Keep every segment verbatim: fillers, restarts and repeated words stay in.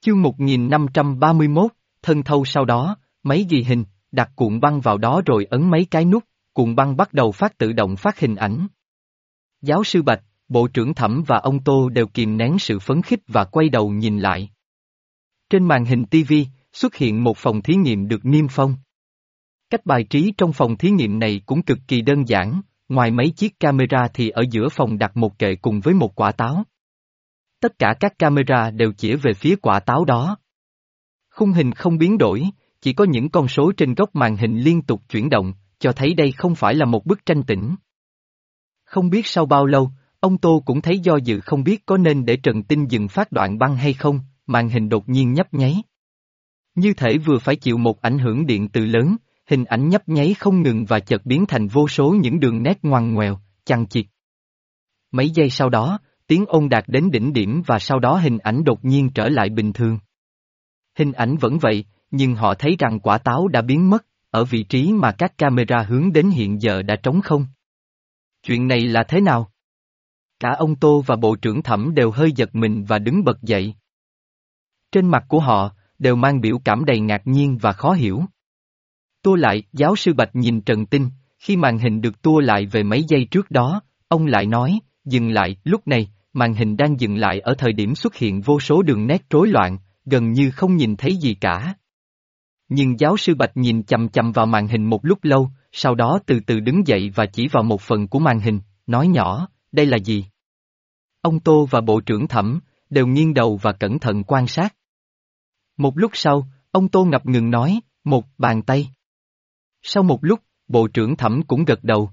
Chương một nghìn năm trăm ba mươi mốt, thân thâu sau đó, máy ghi hình, đặt cuộn băng vào đó rồi ấn mấy cái nút, cuộn băng bắt đầu phát tự động phát hình ảnh. Giáo sư Bạch, Bộ trưởng Thẩm và ông Tô đều kìm nén sự phấn khích và quay đầu nhìn lại. Trên màn hình ti vi, xuất hiện một phòng thí nghiệm được niêm phong. Cách bài trí trong phòng thí nghiệm này cũng cực kỳ đơn giản, ngoài mấy chiếc camera thì ở giữa phòng đặt một kệ cùng với một quả táo. Tất cả các camera đều chỉ về phía quả táo đó. Khung hình không biến đổi, chỉ có những con số trên góc màn hình liên tục chuyển động, cho thấy đây không phải là một bức tranh tĩnh. Không biết sau bao lâu, ông Tô cũng thấy do dự không biết có nên để Trần Tinh dừng phát đoạn băng hay không, màn hình đột nhiên nhấp nháy. Như thể vừa phải chịu một ảnh hưởng điện từ lớn, hình ảnh nhấp nháy không ngừng và chợt biến thành vô số những đường nét ngoằn ngoèo, chằng chịt. Mấy giây sau đó, tiếng ồn đạt đến đỉnh điểm và sau đó hình ảnh đột nhiên trở lại bình thường. Hình ảnh vẫn vậy, nhưng họ thấy rằng quả táo đã biến mất, ở vị trí mà các camera hướng đến hiện giờ đã trống không. Chuyện này là thế nào? Cả ông Tô và Bộ trưởng Thẩm đều hơi giật mình và đứng bật dậy. Trên mặt của họ, đều mang biểu cảm đầy ngạc nhiên và khó hiểu. Tua lại, giáo sư Bạch nhìn Trần Tinh, khi màn hình được tua lại về mấy giây trước đó, ông lại nói, dừng lại, lúc này, màn hình đang dừng lại ở thời điểm xuất hiện vô số đường nét rối loạn, gần như không nhìn thấy gì cả. Nhưng giáo sư Bạch nhìn chằm chằm vào màn hình một lúc lâu, sau đó từ từ đứng dậy và chỉ vào một phần của màn hình, nói nhỏ, đây là gì? Ông Tô và Bộ trưởng Thẩm, đều nghiêng đầu và cẩn thận quan sát. Một lúc sau, ông Tô ngập ngừng nói, một bàn tay. Sau một lúc, Bộ trưởng Thẩm cũng gật đầu.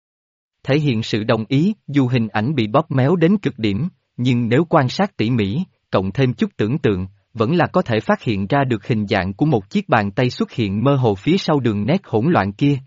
Thể hiện sự đồng ý, dù hình ảnh bị bóp méo đến cực điểm, nhưng nếu quan sát tỉ mỉ, cộng thêm chút tưởng tượng, vẫn là có thể phát hiện ra được hình dạng của một chiếc bàn tay xuất hiện mơ hồ phía sau đường nét hỗn loạn kia.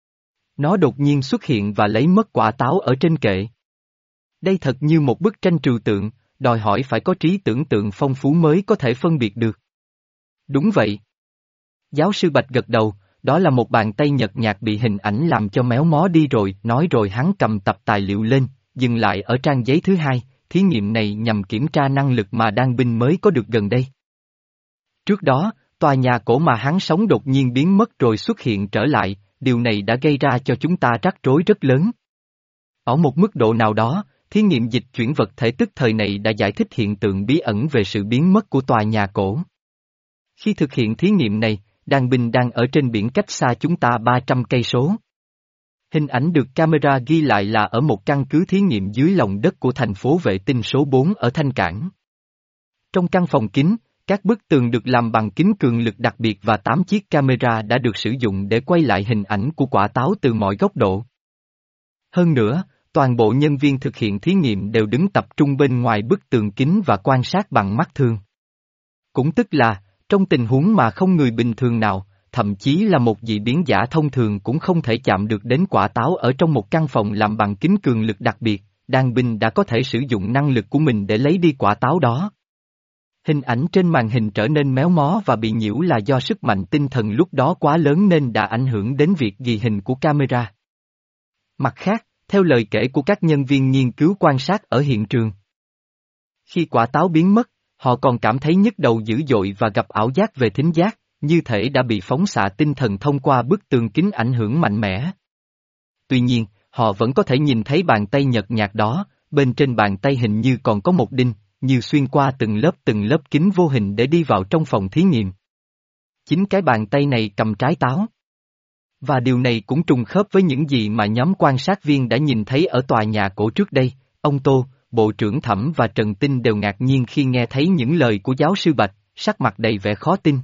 Nó đột nhiên xuất hiện và lấy mất quả táo ở trên kệ. Đây thật như một bức tranh trừu tượng, đòi hỏi phải có trí tưởng tượng phong phú mới có thể phân biệt được. Đúng vậy. Giáo sư Bạch gật đầu, đó là một bàn tay nhợt nhạt bị hình ảnh làm cho méo mó đi rồi, nói rồi hắn cầm tập tài liệu lên, dừng lại ở trang giấy thứ hai, thí nghiệm này nhằm kiểm tra năng lực mà đan binh mới có được gần đây. Trước đó, tòa nhà cổ mà hắn sống đột nhiên biến mất rồi xuất hiện trở lại, điều này đã gây ra cho chúng ta rắc rối rất lớn. Ở một mức độ nào đó, thí nghiệm dịch chuyển vật thể tức thời này đã giải thích hiện tượng bí ẩn về sự biến mất của tòa nhà cổ. Khi thực hiện thí nghiệm này, đan binh đang ở trên biển cách xa chúng ta ba trăm cây số. Hình ảnh được camera ghi lại là ở một căn cứ thí nghiệm dưới lòng đất của thành phố vệ tinh số bốn ở Thanh Cảng. Trong căn phòng kín, các bức tường được làm bằng kính cường lực đặc biệt và tám chiếc camera đã được sử dụng để quay lại hình ảnh của quả táo từ mọi góc độ. Hơn nữa, toàn bộ nhân viên thực hiện thí nghiệm đều đứng tập trung bên ngoài bức tường kính và quan sát bằng mắt thường. Cũng tức là, trong tình huống mà không người bình thường nào, thậm chí là một dị biến giả thông thường cũng không thể chạm được đến quả táo ở trong một căn phòng làm bằng kính cường lực đặc biệt, đan binh đã có thể sử dụng năng lực của mình để lấy đi quả táo đó. Hình ảnh trên màn hình trở nên méo mó và bị nhiễu là do sức mạnh tinh thần lúc đó quá lớn nên đã ảnh hưởng đến việc ghi hình của camera. Mặt khác, theo lời kể của các nhân viên nghiên cứu quan sát ở hiện trường, khi quả táo biến mất, họ còn cảm thấy nhức đầu dữ dội và gặp ảo giác về thính giác, như thể đã bị phóng xạ tinh thần thông qua bức tường kính ảnh hưởng mạnh mẽ. Tuy nhiên, họ vẫn có thể nhìn thấy bàn tay nhợt nhạt đó, bên trên bàn tay hình như còn có một đinh, như xuyên qua từng lớp từng lớp kính vô hình để đi vào trong phòng thí nghiệm. Chính cái bàn tay này cầm trái táo. Và điều này cũng trùng khớp với những gì mà nhóm quan sát viên đã nhìn thấy ở tòa nhà cổ trước đây, ông Tô, Bộ trưởng Thẩm và Trần Tinh đều ngạc nhiên khi nghe thấy những lời của giáo sư Bạch, sắc mặt đầy vẻ khó tin.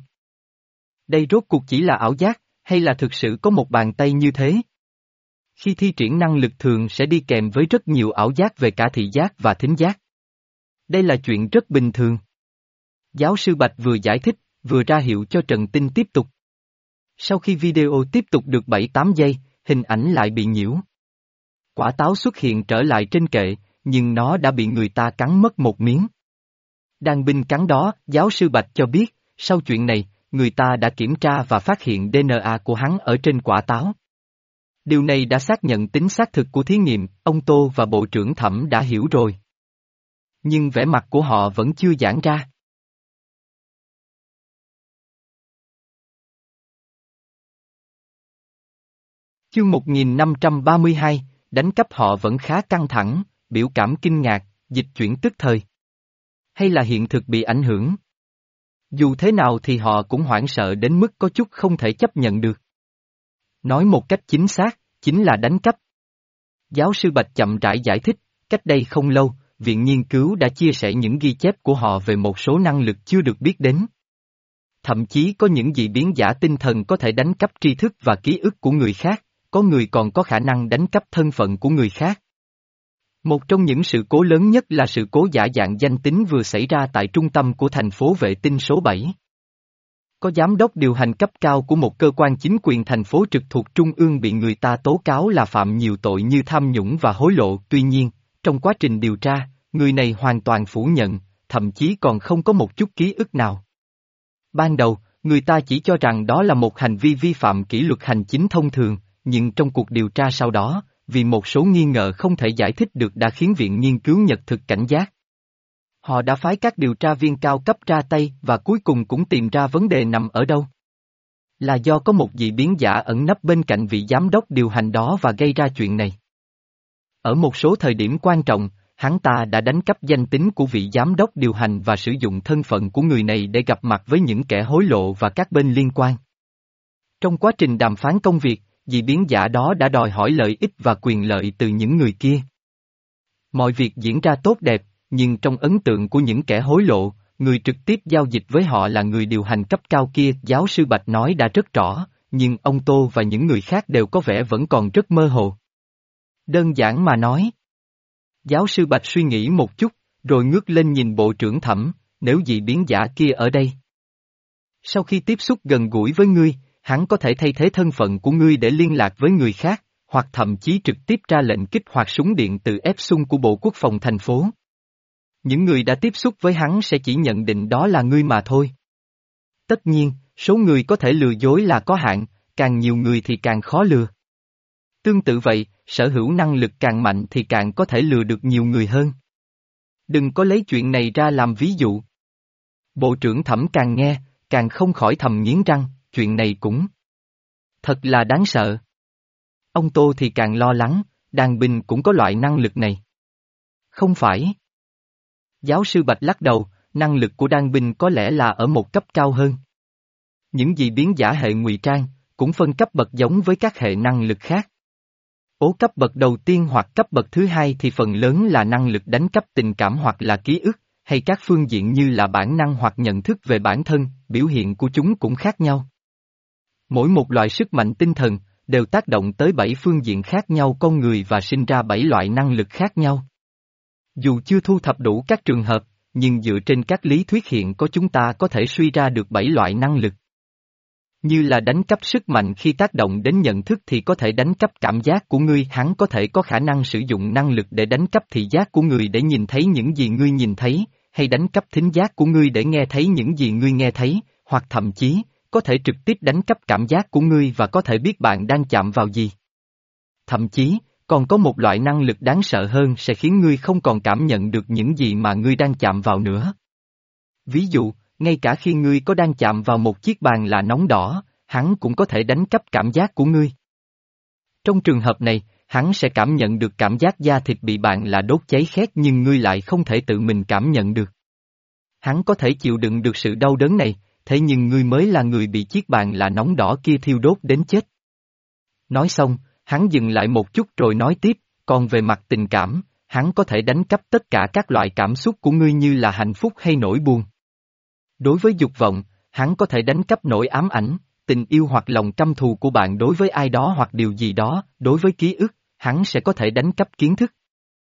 Đây rốt cuộc chỉ là ảo giác, hay là thực sự có một bàn tay như thế? Khi thi triển năng lực thường sẽ đi kèm với rất nhiều ảo giác về cả thị giác và thính giác. Đây là chuyện rất bình thường. Giáo sư Bạch vừa giải thích, vừa ra hiệu cho Trần Tinh tiếp tục. Sau khi video tiếp tục được bảy tám giây, hình ảnh lại bị nhiễu. Quả táo xuất hiện trở lại trên kệ, nhưng nó đã bị người ta cắn mất một miếng. Đan binh cắn đó, giáo sư Bạch cho biết, sau chuyện này, người ta đã kiểm tra và phát hiện đê en a của hắn ở trên quả táo. Điều này đã xác nhận tính xác thực của thí nghiệm, ông Tô và Bộ trưởng Thẩm đã hiểu rồi. Nhưng vẻ mặt của họ vẫn chưa giãn ra. Chương một nghìn năm trăm ba mươi hai, đánh cắp họ vẫn khá căng thẳng, biểu cảm kinh ngạc, dịch chuyển tức thời. Hay là hiện thực bị ảnh hưởng? Dù thế nào thì họ cũng hoảng sợ đến mức có chút không thể chấp nhận được. Nói một cách chính xác, chính là đánh cắp. Giáo sư Bạch chậm rãi giải thích, cách đây không lâu, Viện Nghiên cứu đã chia sẻ những ghi chép của họ về một số năng lực chưa được biết đến. Thậm chí có những dị biến giả tinh thần có thể đánh cắp tri thức và ký ức của người khác, có người còn có khả năng đánh cắp thân phận của người khác. Một trong những sự cố lớn nhất là sự cố giả dạng danh tính vừa xảy ra tại trung tâm của thành phố vệ tinh số bảy. Có giám đốc điều hành cấp cao của một cơ quan chính quyền thành phố trực thuộc trung ương bị người ta tố cáo là phạm nhiều tội như tham nhũng và hối lộ. Tuy nhiên, trong quá trình điều tra, người này hoàn toàn phủ nhận, thậm chí còn không có một chút ký ức nào. Ban đầu, người ta chỉ cho rằng đó là một hành vi vi phạm kỷ luật hành chính thông thường, nhưng trong cuộc điều tra sau đó, vì một số nghi ngờ không thể giải thích được đã khiến Viện Nghiên cứu Nhật thực cảnh giác. Họ đã phái các điều tra viên cao cấp ra tay và cuối cùng cũng tìm ra vấn đề nằm ở đâu. Là do có một dị biến giả ẩn nấp bên cạnh vị giám đốc điều hành đó và gây ra chuyện này. Ở một số thời điểm quan trọng, hắn ta đã đánh cắp danh tính của vị giám đốc điều hành và sử dụng thân phận của người này để gặp mặt với những kẻ hối lộ và các bên liên quan. Trong quá trình đàm phán công việc, dị biến giả đó đã đòi hỏi lợi ích và quyền lợi từ những người kia. Mọi việc diễn ra tốt đẹp, nhưng trong ấn tượng của những kẻ hối lộ, người trực tiếp giao dịch với họ là người điều hành cấp cao kia. Giáo sư Bạch nói đã rất rõ, nhưng ông Tô và những người khác đều có vẻ vẫn còn rất mơ hồ. Đơn giản mà nói. Giáo sư Bạch suy nghĩ một chút, rồi ngước lên nhìn bộ trưởng Thẩm, nếu dị biến giả kia ở đây. Sau khi tiếp xúc gần gũi với ngươi, hắn có thể thay thế thân phận của ngươi để liên lạc với người khác, hoặc thậm chí trực tiếp ra lệnh kích hoạt súng điện từ ép xung của Bộ Quốc phòng thành phố. Những người đã tiếp xúc với hắn sẽ chỉ nhận định đó là ngươi mà thôi. Tất nhiên, số người có thể lừa dối là có hạn, càng nhiều người thì càng khó lừa. Tương tự vậy, sở hữu năng lực càng mạnh thì càng có thể lừa được nhiều người hơn. Đừng có lấy chuyện này ra làm ví dụ. Bộ trưởng Thẩm càng nghe, càng không khỏi thầm nghiến răng, chuyện này cũng thật là đáng sợ. Ông Tô thì càng lo lắng, đàn binh cũng có loại năng lực này. Không phải. Giáo sư Bạch lắc đầu, năng lực của đan binh có lẽ là ở một cấp cao hơn. Những dị biến giả hệ ngụy trang, cũng phân cấp bậc giống với các hệ năng lực khác. Ố cấp bậc đầu tiên hoặc cấp bậc thứ hai thì phần lớn là năng lực đánh cắp tình cảm hoặc là ký ức, hay các phương diện như là bản năng hoặc nhận thức về bản thân, biểu hiện của chúng cũng khác nhau. Mỗi một loại sức mạnh tinh thần, đều tác động tới bảy phương diện khác nhau con người và sinh ra bảy loại năng lực khác nhau. Dù chưa thu thập đủ các trường hợp, nhưng dựa trên các lý thuyết hiện có chúng ta có thể suy ra được bảy loại năng lực. Như là đánh cắp sức mạnh khi tác động đến nhận thức thì có thể đánh cắp cảm giác của ngươi, hắn có thể có khả năng sử dụng năng lực để đánh cắp thị giác của người để nhìn thấy những gì ngươi nhìn thấy, hay đánh cắp thính giác của ngươi để nghe thấy những gì ngươi nghe thấy, hoặc thậm chí, có thể trực tiếp đánh cắp cảm giác của ngươi và có thể biết bạn đang chạm vào gì. Thậm chí, còn có một loại năng lực đáng sợ hơn sẽ khiến ngươi không còn cảm nhận được những gì mà ngươi đang chạm vào nữa. Ví dụ, ngay cả khi ngươi có đang chạm vào một chiếc bàn là nóng đỏ, hắn cũng có thể đánh cắp cảm giác của ngươi. Trong trường hợp này, hắn sẽ cảm nhận được cảm giác da thịt bị bạn là đốt cháy khét nhưng ngươi lại không thể tự mình cảm nhận được. Hắn có thể chịu đựng được sự đau đớn này, thế nhưng ngươi mới là người bị chiếc bàn là nóng đỏ kia thiêu đốt đến chết. Nói xong, hắn dừng lại một chút rồi nói tiếp, còn về mặt tình cảm, hắn có thể đánh cắp tất cả các loại cảm xúc của ngươi như là hạnh phúc hay nỗi buồn. Đối với dục vọng, hắn có thể đánh cắp nỗi ám ảnh, tình yêu hoặc lòng căm thù của bạn đối với ai đó hoặc điều gì đó. Đối với ký ức, hắn sẽ có thể đánh cắp kiến thức,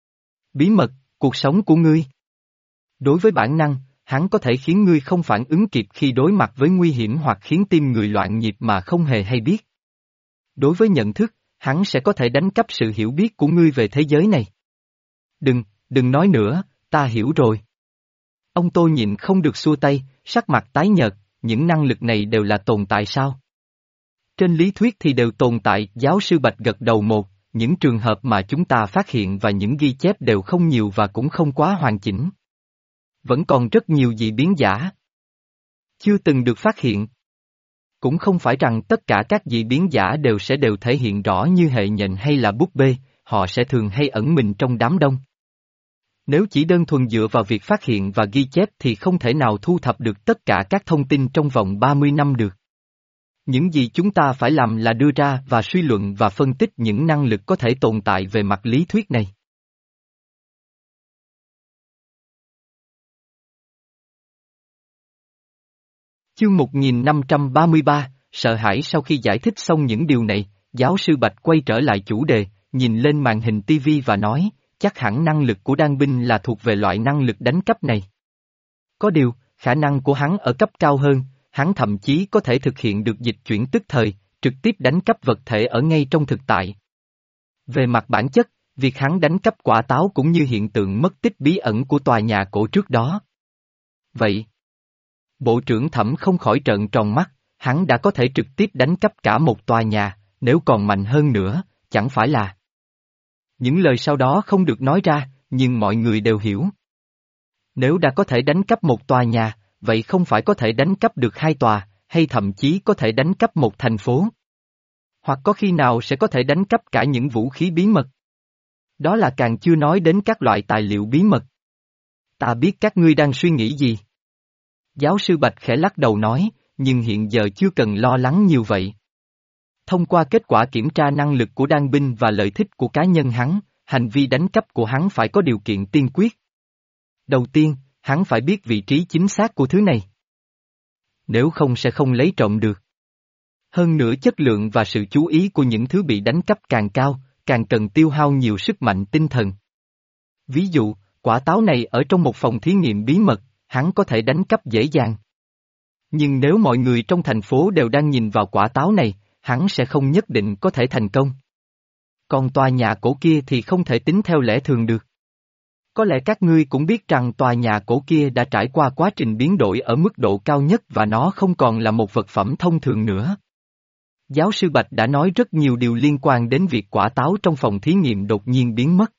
bí mật, cuộc sống của ngươi. Đối với bản năng, hắn có thể khiến ngươi không phản ứng kịp khi đối mặt với nguy hiểm hoặc khiến tim người loạn nhịp mà không hề hay biết. Đối với nhận thức, hắn sẽ có thể đánh cắp sự hiểu biết của ngươi về thế giới này. Đừng, đừng nói nữa, ta hiểu rồi. Ông Tô nhịn không được xua tay, sắc mặt tái nhợt, những năng lực này đều là tồn tại sao? Trên lý thuyết thì đều tồn tại, giáo sư Bạch gật đầu một, những trường hợp mà chúng ta phát hiện và những ghi chép đều không nhiều và cũng không quá hoàn chỉnh. Vẫn còn rất nhiều dị biến giả chưa từng được phát hiện. Cũng không phải rằng tất cả các dị biến giả đều sẽ đều thể hiện rõ như hệ nhện hay là búp bê, họ sẽ thường hay ẩn mình trong đám đông. Nếu chỉ đơn thuần dựa vào việc phát hiện và ghi chép thì không thể nào thu thập được tất cả các thông tin trong vòng ba mươi năm được. Những gì chúng ta phải làm là đưa ra và suy luận và phân tích những năng lực có thể tồn tại về mặt lý thuyết này. Chương một nghìn năm trăm ba mươi ba, sợ hãi. Sau khi giải thích xong những điều này, giáo sư Bạch quay trở lại chủ đề, nhìn lên màn hình ti vi và nói, chắc hẳn năng lực của Đan binh là thuộc về loại năng lực đánh cắp này. Có điều, khả năng của hắn ở cấp cao hơn, hắn thậm chí có thể thực hiện được dịch chuyển tức thời, trực tiếp đánh cắp vật thể ở ngay trong thực tại. Về mặt bản chất, việc hắn đánh cắp quả táo cũng như hiện tượng mất tích bí ẩn của tòa nhà cổ trước đó. Vậy, Bộ trưởng Thẩm không khỏi trợn tròn mắt, hắn đã có thể trực tiếp đánh cắp cả một tòa nhà, nếu còn mạnh hơn nữa, chẳng phải là... Những lời sau đó không được nói ra, nhưng mọi người đều hiểu. Nếu đã có thể đánh cắp một tòa nhà, vậy không phải có thể đánh cắp được hai tòa, hay thậm chí có thể đánh cắp một thành phố. Hoặc có khi nào sẽ có thể đánh cắp cả những vũ khí bí mật. Đó là càng chưa nói đến các loại tài liệu bí mật. Ta biết các ngươi đang suy nghĩ gì. Giáo sư Bạch khẽ lắc đầu nói, nhưng hiện giờ chưa cần lo lắng nhiều vậy. Thông qua kết quả kiểm tra năng lực của đan binh và lợi thích của cá nhân hắn, hành vi đánh cắp của hắn phải có điều kiện tiên quyết. Đầu tiên, hắn phải biết vị trí chính xác của thứ này. Nếu không sẽ không lấy trộm được. Hơn nữa chất lượng và sự chú ý của những thứ bị đánh cắp càng cao, càng cần tiêu hao nhiều sức mạnh tinh thần. Ví dụ, quả táo này ở trong một phòng thí nghiệm bí mật, hắn có thể đánh cắp dễ dàng. Nhưng nếu mọi người trong thành phố đều đang nhìn vào quả táo này, hắn sẽ không nhất định có thể thành công. Còn tòa nhà cổ kia thì không thể tính theo lẽ thường được. Có lẽ các ngươi cũng biết rằng tòa nhà cổ kia đã trải qua quá trình biến đổi ở mức độ cao nhất và nó không còn là một vật phẩm thông thường nữa. Giáo sư Bạch đã nói rất nhiều điều liên quan đến việc quả táo trong phòng thí nghiệm đột nhiên biến mất.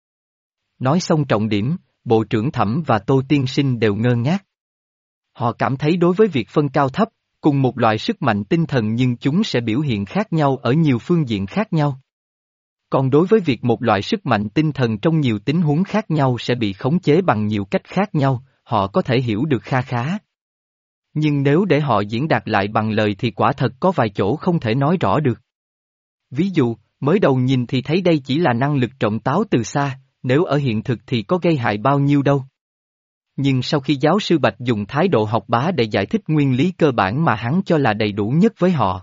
Nói xong trọng điểm, Bộ trưởng Thẩm và Tô Tiên Sinh đều ngơ ngác. Họ cảm thấy đối với việc phân cao thấp, cùng một loại sức mạnh tinh thần nhưng chúng sẽ biểu hiện khác nhau ở nhiều phương diện khác nhau. Còn đối với việc một loại sức mạnh tinh thần trong nhiều tình huống khác nhau sẽ bị khống chế bằng nhiều cách khác nhau, họ có thể hiểu được kha khá. Nhưng nếu để họ diễn đạt lại bằng lời thì quả thật có vài chỗ không thể nói rõ được. Ví dụ, mới đầu nhìn thì thấy đây chỉ là năng lực trộm táo từ xa, nếu ở hiện thực thì có gây hại bao nhiêu đâu. Nhưng sau khi giáo sư Bạch dùng thái độ học bá để giải thích nguyên lý cơ bản mà hắn cho là đầy đủ nhất với họ,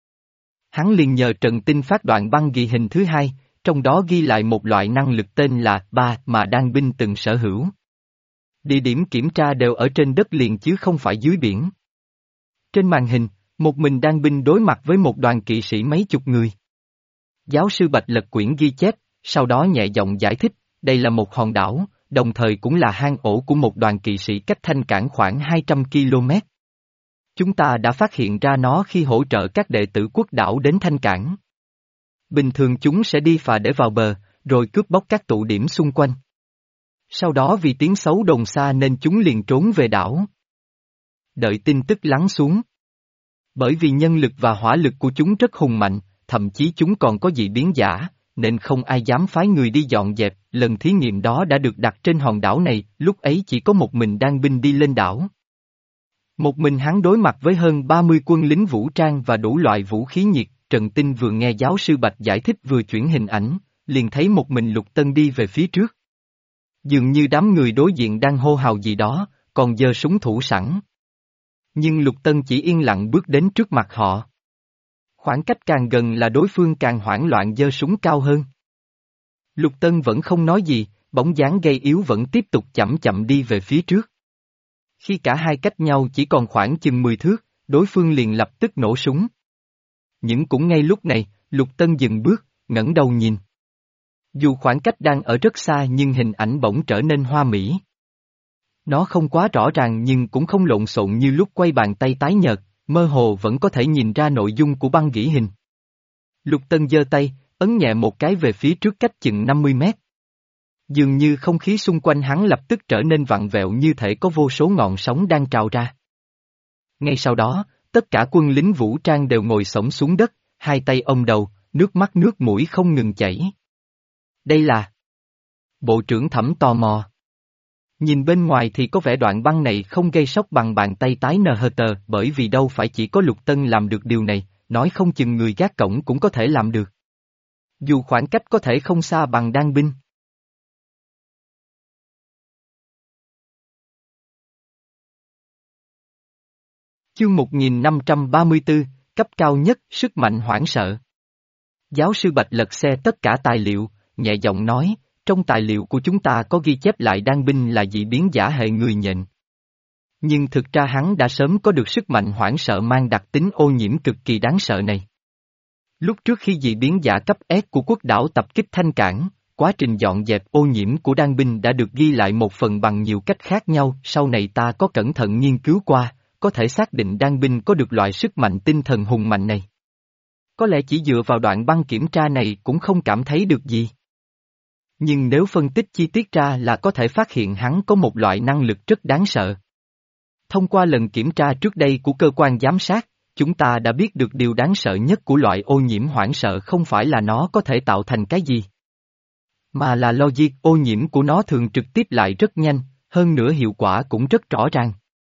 hắn liền nhờ Trần Tinh phát đoạn băng ghi hình thứ hai, trong đó ghi lại một loại năng lực tên là ba mà đan binh từng sở hữu. Địa điểm kiểm tra đều ở trên đất liền chứ không phải dưới biển. Trên màn hình, một mình đan binh đối mặt với một đoàn kỵ sĩ mấy chục người. Giáo sư Bạch lật quyển ghi chép, sau đó nhẹ giọng giải thích, đây là một hòn đảo, đồng thời cũng là hang ổ của một đoàn kỵ sĩ cách Thanh Cảng khoảng hai trăm ki lô mét. Chúng ta đã phát hiện ra nó khi hỗ trợ các đệ tử quốc đảo đến Thanh Cảng. Bình thường chúng sẽ đi phà để vào bờ, rồi cướp bóc các tụ điểm xung quanh. Sau đó vì tiếng xấu đồn xa nên chúng liền trốn về đảo. Đợi tin tức lắng xuống. Bởi vì nhân lực và hỏa lực của chúng rất hùng mạnh, thậm chí chúng còn có dị biến giả, nên không ai dám phái người đi dọn dẹp. Lần thí nghiệm đó đã được đặt trên hòn đảo này, lúc ấy chỉ có một mình đan binh đi lên đảo. Một mình hắn đối mặt với hơn ba mươi quân lính vũ trang và đủ loại vũ khí nhiệt. Trần Tinh vừa nghe giáo sư Bạch giải thích vừa chuyển hình ảnh, liền thấy một mình Lục Tân đi về phía trước. Dường như đám người đối diện đang hô hào gì đó, còn giơ súng thủ sẵn. Nhưng Lục Tân chỉ yên lặng bước đến trước mặt họ. Khoảng cách càng gần là đối phương càng hoảng loạn giơ súng cao hơn. Lục Tân vẫn không nói gì, bóng dáng gầy yếu vẫn tiếp tục chậm chậm đi về phía trước. Khi cả hai cách nhau chỉ còn khoảng chừng mười thước, đối phương liền lập tức nổ súng. Nhưng cũng ngay lúc này, Lục Tân dừng bước, ngẩng đầu nhìn. Dù khoảng cách đang ở rất xa nhưng hình ảnh bỗng trở nên hoa mỹ. Nó không quá rõ ràng nhưng cũng không lộn xộn như lúc quay bàn tay tái nhợt, mơ hồ vẫn có thể nhìn ra nội dung của băng ghi hình. Lục Tân giơ tay, ấn nhẹ một cái về phía trước cách chừng năm mươi mét. Dường như không khí xung quanh hắn lập tức trở nên vặn vẹo như thể có vô số ngọn sóng đang trào ra. Ngay sau đó, Tất cả quân lính vũ trang đều ngồi xổm xuống đất, hai tay ôm đầu, nước mắt nước mũi không ngừng chảy. Đây là... Bộ trưởng Thẩm tò mò. Nhìn bên ngoài thì có vẻ đoạn băng này không gây sốc bằng bàn tay tái nờ hờ tờ, bởi vì đâu phải chỉ có Lục Tân làm được điều này, nói không chừng người gác cổng cũng có thể làm được. Dù khoảng cách có thể không xa bằng đan binh. Chương một nghìn năm trăm ba mươi tư, cấp cao nhất, sức mạnh hoảng sợ. Giáo sư Bạch lật xe tất cả tài liệu, nhẹ giọng nói, trong tài liệu của chúng ta có ghi chép lại đan binh là dị biến giả hệ người nhện. Nhưng thực ra hắn đã sớm có được sức mạnh hoảng sợ mang đặc tính ô nhiễm cực kỳ đáng sợ này. Lúc trước khi dị biến giả cấp S của quốc đảo tập kích Thanh Cảng, quá trình dọn dẹp ô nhiễm của đan binh đã được ghi lại một phần bằng nhiều cách khác nhau, sau này ta có cẩn thận nghiên cứu qua, có thể xác định đan binh có được loại sức mạnh tinh thần hùng mạnh này. Có lẽ chỉ dựa vào đoạn băng kiểm tra này cũng không cảm thấy được gì. Nhưng nếu phân tích chi tiết ra là có thể phát hiện hắn có một loại năng lực rất đáng sợ. Thông qua lần kiểm tra trước đây của cơ quan giám sát, chúng ta đã biết được điều đáng sợ nhất của loại ô nhiễm hoảng sợ không phải là nó có thể tạo thành cái gì, mà là logic ô nhiễm của nó thường trực tiếp lại rất nhanh, hơn nữa hiệu quả cũng rất rõ ràng.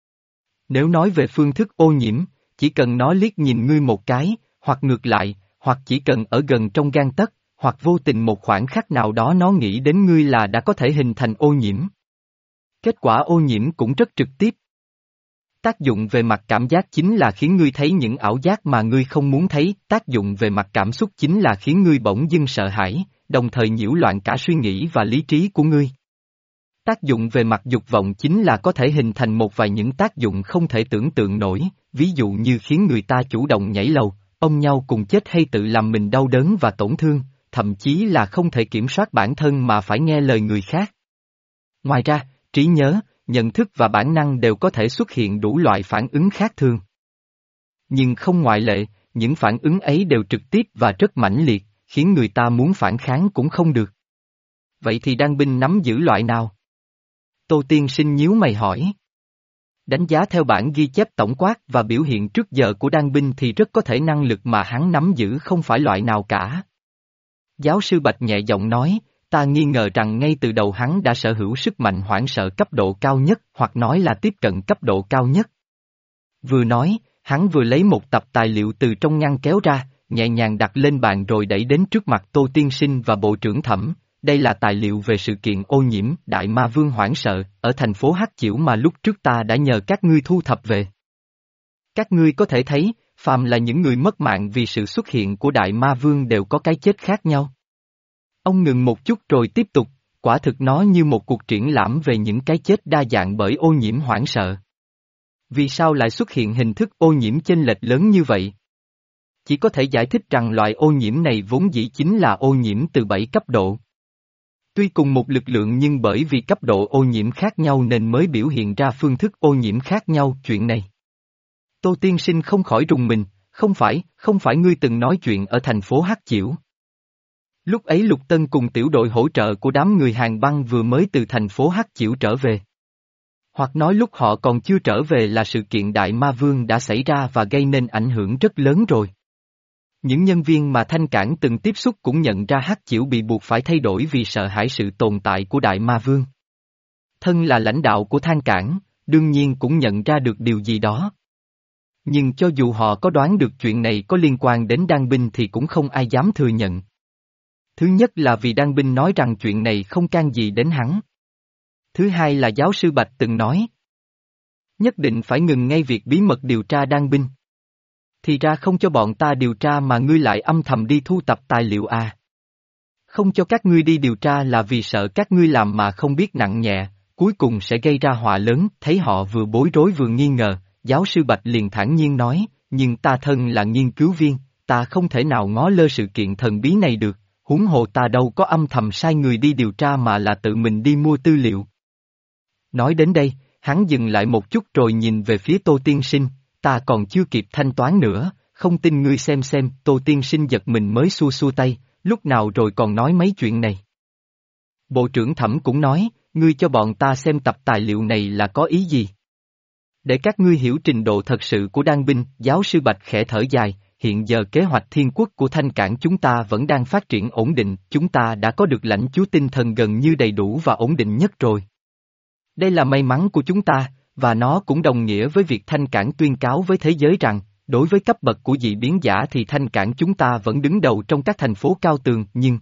Nếu nói về phương thức ô nhiễm, chỉ cần nó liếc nhìn ngươi một cái, hoặc ngược lại, hoặc chỉ cần ở gần trong gang tấc, hoặc vô tình một khoảng khắc nào đó nó nghĩ đến ngươi là đã có thể hình thành ô nhiễm. Kết quả ô nhiễm cũng rất trực tiếp. Tác dụng về mặt cảm giác chính là khiến ngươi thấy những ảo giác mà ngươi không muốn thấy, tác dụng về mặt cảm xúc chính là khiến ngươi bỗng dưng sợ hãi, đồng thời nhiễu loạn cả suy nghĩ và lý trí của ngươi. Tác dụng về mặt dục vọng chính là có thể hình thành một vài những tác dụng không thể tưởng tượng nổi, ví dụ như khiến người ta chủ động nhảy lầu, ôm nhau cùng chết hay tự làm mình đau đớn và tổn thương, thậm chí là không thể kiểm soát bản thân mà phải nghe lời người khác. Ngoài ra, trí nhớ, nhận thức và bản năng đều có thể xuất hiện đủ loại phản ứng khác thường. Nhưng không ngoại lệ, những phản ứng ấy đều trực tiếp và rất mãnh liệt, khiến người ta muốn phản kháng cũng không được. Vậy thì đan binh nắm giữ loại nào? Tô Tiên Sinh nhíu mày hỏi. Đánh giá theo bản ghi chép tổng quát và biểu hiện trước giờ của đan binh thì rất có thể năng lực mà hắn nắm giữ không phải loại nào cả. Giáo sư Bạch nhẹ giọng nói, ta nghi ngờ rằng ngay từ đầu hắn đã sở hữu sức mạnh hoảng sợ cấp độ cao nhất hoặc nói là tiếp cận cấp độ cao nhất. Vừa nói, hắn vừa lấy một tập tài liệu từ trong ngăn kéo ra, nhẹ nhàng đặt lên bàn rồi đẩy đến trước mặt Tô Tiên Sinh và Bộ trưởng Thẩm. Đây là tài liệu về sự kiện ô nhiễm Đại Ma Vương hoảng sợ ở thành phố Hắc Chiểu mà lúc trước ta đã nhờ các ngươi thu thập về. Các ngươi có thể thấy, phàm là những người mất mạng vì sự xuất hiện của Đại Ma Vương đều có cái chết khác nhau. Ông ngừng một chút rồi tiếp tục, quả thực nó như một cuộc triển lãm về những cái chết đa dạng bởi ô nhiễm hoảng sợ. Vì sao lại xuất hiện hình thức ô nhiễm chênh lệch lớn như vậy? Chỉ có thể giải thích rằng loại ô nhiễm này vốn dĩ chính là ô nhiễm từ bảy cấp độ. Tuy cùng một lực lượng nhưng bởi vì cấp độ ô nhiễm khác nhau nên mới biểu hiện ra phương thức ô nhiễm khác nhau chuyện này. Tô Tiên Sinh không khỏi rùng mình, không phải, không phải ngươi từng nói chuyện ở thành phố Hắc Chiểu. Lúc ấy Lục Tân cùng tiểu đội hỗ trợ của đám người Hàn Băng vừa mới từ thành phố Hắc Chiểu trở về. Hoặc nói lúc họ còn chưa trở về là sự kiện Đại Ma Vương đã xảy ra và gây nên ảnh hưởng rất lớn rồi. Những nhân viên mà Thanh Cảng từng tiếp xúc cũng nhận ra Hắc Chiểu bị buộc phải thay đổi vì sợ hãi sự tồn tại của Đại Ma Vương. Thân là lãnh đạo của Thanh Cảng, đương nhiên cũng nhận ra được điều gì đó. Nhưng cho dù họ có đoán được chuyện này có liên quan đến đan binh thì cũng không ai dám thừa nhận. Thứ nhất là vì đan binh nói rằng chuyện này không can gì đến hắn. Thứ hai là giáo sư Bạch từng nói. Nhất định phải ngừng ngay việc bí mật điều tra đan binh. Thì ra không cho bọn ta điều tra mà ngươi lại âm thầm đi thu tập tài liệu à. Không cho các ngươi đi điều tra là vì sợ các ngươi làm mà không biết nặng nhẹ, cuối cùng sẽ gây ra họa lớn. Thấy họ vừa bối rối vừa nghi ngờ, giáo sư Bạch liền thản nhiên nói, nhưng ta thân là nghiên cứu viên, ta không thể nào ngó lơ sự kiện thần bí này được, huống hồ ta đâu có âm thầm sai người đi điều tra mà là tự mình đi mua tư liệu. Nói đến đây, hắn dừng lại một chút rồi nhìn về phía Tô Tiên Sinh. Ta còn chưa kịp thanh toán nữa, không tin ngươi xem xem. Tô Tiên Sinh giật mình mới xua xua tay, lúc nào rồi còn nói mấy chuyện này. Bộ trưởng Thẩm cũng nói, ngươi cho bọn ta xem tập tài liệu này là có ý gì? Để các ngươi hiểu trình độ thật sự của đan binh, giáo sư Bạch khẽ thở dài, hiện giờ kế hoạch thiên quốc của Thanh Cảng chúng ta vẫn đang phát triển ổn định, chúng ta đã có được lãnh chúa tinh thần gần như đầy đủ và ổn định nhất rồi. Đây là may mắn của chúng ta, và nó cũng đồng nghĩa với việc Thanh Cảng tuyên cáo với thế giới rằng, đối với cấp bậc của dị biến giả thì Thanh Cảng chúng ta vẫn đứng đầu trong các thành phố cao tường, nhưng...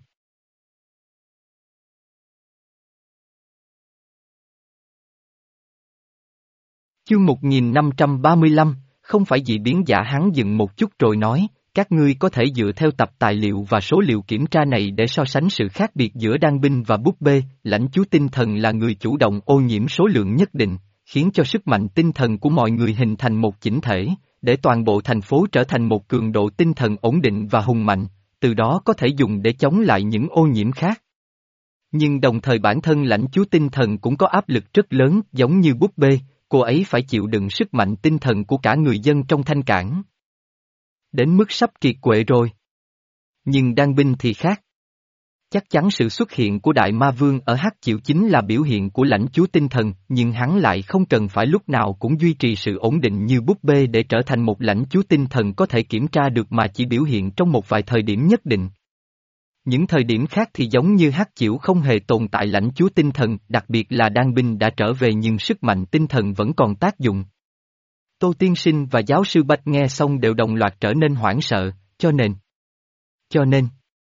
Chương một nghìn năm trăm ba mươi lăm, không phải dị biến giả. Hắn dừng một chút rồi nói, các ngươi có thể dựa theo tập tài liệu và số liệu kiểm tra này để so sánh sự khác biệt giữa đan binh và búp bê. Lãnh chúa tinh thần là người chủ động ô nhiễm số lượng nhất định, khiến cho sức mạnh tinh thần của mọi người hình thành một chỉnh thể, để toàn bộ thành phố trở thành một cường độ tinh thần ổn định và hùng mạnh, từ đó có thể dùng để chống lại những ô nhiễm khác. Nhưng đồng thời bản thân lãnh chúa tinh thần cũng có áp lực rất lớn, giống như búp bê, cô ấy phải chịu đựng sức mạnh tinh thần của cả người dân trong Thanh Cảng. Đến mức sắp kiệt quệ rồi. Nhưng đan binh thì khác. Chắc chắn sự xuất hiện của Đại Ma Vương ở Hắc Chiểu chính là biểu hiện của lãnh chúa tinh thần, nhưng hắn lại không cần phải lúc nào cũng duy trì sự ổn định như búp bê để trở thành một lãnh chúa tinh thần có thể kiểm tra được mà chỉ biểu hiện trong một vài thời điểm nhất định. Những thời điểm khác thì giống như Hắc Chiểu không hề tồn tại lãnh chúa tinh thần, đặc biệt là đan binh đã trở về nhưng sức mạnh tinh thần vẫn còn tác dụng. Tô Tiên Sinh và giáo sư Bạch nghe xong đều đồng loạt trở nên hoảng sợ, cho nên... Cho nên...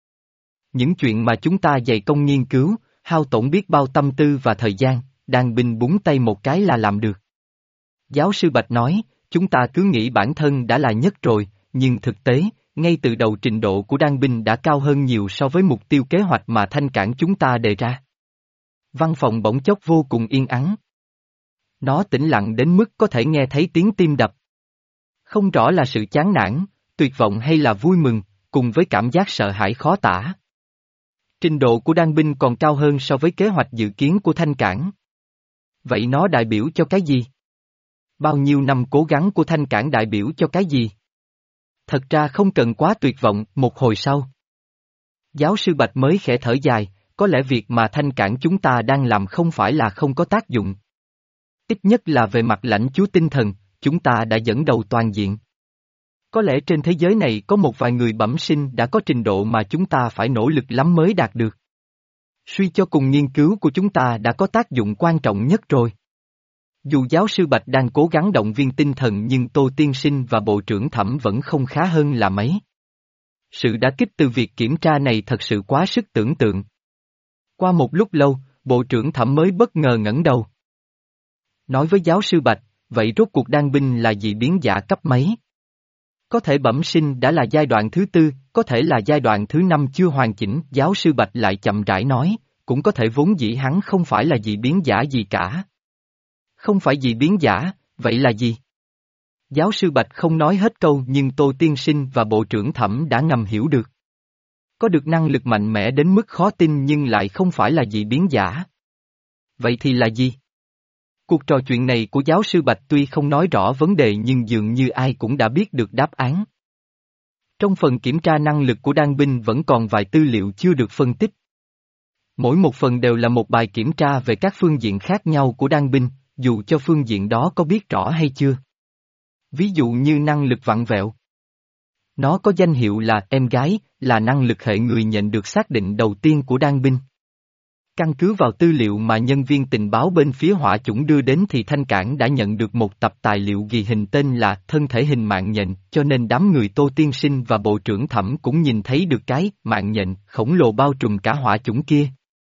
Những chuyện mà chúng ta dày công nghiên cứu, hao tổn biết bao tâm tư và thời gian, đan binh búng tay một cái là làm được. Giáo sư Bạch nói, chúng ta cứ nghĩ bản thân đã là nhất rồi, nhưng thực tế, ngay từ đầu trình độ của đan binh đã cao hơn nhiều so với mục tiêu kế hoạch mà Thanh Cảng chúng ta đề ra. Văn phòng bỗng chốc vô cùng yên ắng. Nó tĩnh lặng đến mức có thể nghe thấy tiếng tim đập. Không rõ là sự chán nản, tuyệt vọng hay là vui mừng, cùng với cảm giác sợ hãi khó tả. Trình độ của đan binh còn cao hơn so với kế hoạch dự kiến của Thanh Cảng. Vậy nó đại biểu cho cái gì? Bao nhiêu năm cố gắng của Thanh Cảng đại biểu cho cái gì? Thật ra không cần quá tuyệt vọng, một hồi sau. Giáo sư Bạch mới khẽ thở dài, có lẽ việc mà Thanh Cảng chúng ta đang làm không phải là không có tác dụng. Ít nhất là về mặt lãnh chúa tinh thần, chúng ta đã dẫn đầu toàn diện. Có lẽ trên thế giới này có một vài người bẩm sinh đã có trình độ mà chúng ta phải nỗ lực lắm mới đạt được. Suy cho cùng nghiên cứu của chúng ta đã có tác dụng quan trọng nhất rồi. Dù giáo sư Bạch đang cố gắng động viên tinh thần nhưng Tô Tiên Sinh và Bộ trưởng Thẩm vẫn không khá hơn là mấy. Sự đả kích từ việc kiểm tra này thật sự quá sức tưởng tượng. Qua một lúc lâu, Bộ trưởng Thẩm mới bất ngờ ngẩng đầu. Nói với giáo sư Bạch, vậy rốt cuộc đan binh là dị biến giả cấp mấy? Có thể bẩm sinh đã là giai đoạn thứ tư, có thể là giai đoạn thứ năm chưa hoàn chỉnh, giáo sư Bạch lại chậm rãi nói, cũng có thể vốn dĩ hắn không phải là dị biến giả gì cả. Không phải dị biến giả, vậy là gì? Giáo sư Bạch không nói hết câu nhưng Tô Tiên Sinh và Bộ trưởng Thẩm đã ngầm hiểu được. Có được năng lực mạnh mẽ đến mức khó tin nhưng lại không phải là dị biến giả. Vậy thì là gì? Cuộc trò chuyện này của giáo sư Bạch tuy không nói rõ vấn đề nhưng dường như ai cũng đã biết được đáp án. Trong phần kiểm tra năng lực của đan binh vẫn còn vài tư liệu chưa được phân tích. Mỗi một phần đều là một bài kiểm tra về các phương diện khác nhau của đan binh, dù cho phương diện đó có biết rõ hay chưa. Ví dụ như năng lực vặn vẹo. Nó có danh hiệu là em gái, là năng lực hệ người nhận được xác định đầu tiên của đan binh. Căn cứ vào tư liệu mà nhân viên tình báo bên phía hỏa chủng đưa đến thì Thanh Cảng đã nhận được một tập tài liệu ghi hình tên là thân thể hình mạng nhện, cho nên đám người Tô Tiên Sinh và Bộ trưởng Thẩm cũng nhìn thấy được cái mạng nhện khổng lồ bao trùm cả hỏa chủng kia.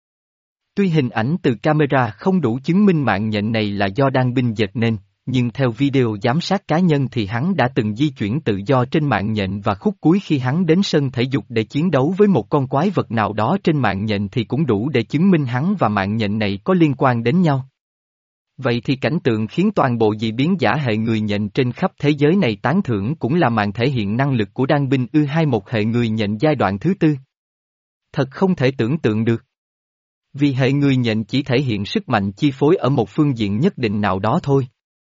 Tuy hình ảnh từ camera không đủ chứng minh mạng nhện này là do đan binh dệt nên, nhưng theo video giám sát cá nhân thì hắn đã từng di chuyển tự do trên mạng nhện và khúc cuối khi hắn đến sân thể dục để chiến đấu với một con quái vật nào đó trên mạng nhện thì cũng đủ để chứng minh hắn và mạng nhện này có liên quan đến nhau. Vậy thì cảnh tượng khiến toàn bộ dị biến giả hệ người nhện trên khắp thế giới này tán thưởng cũng là màn thể hiện năng lực của đan binh ư hai một hệ người nhện giai đoạn thứ tư. Thật không thể tưởng tượng được. Vì hệ người nhện chỉ thể hiện sức mạnh chi phối ở một phương diện nhất định nào đó thôi.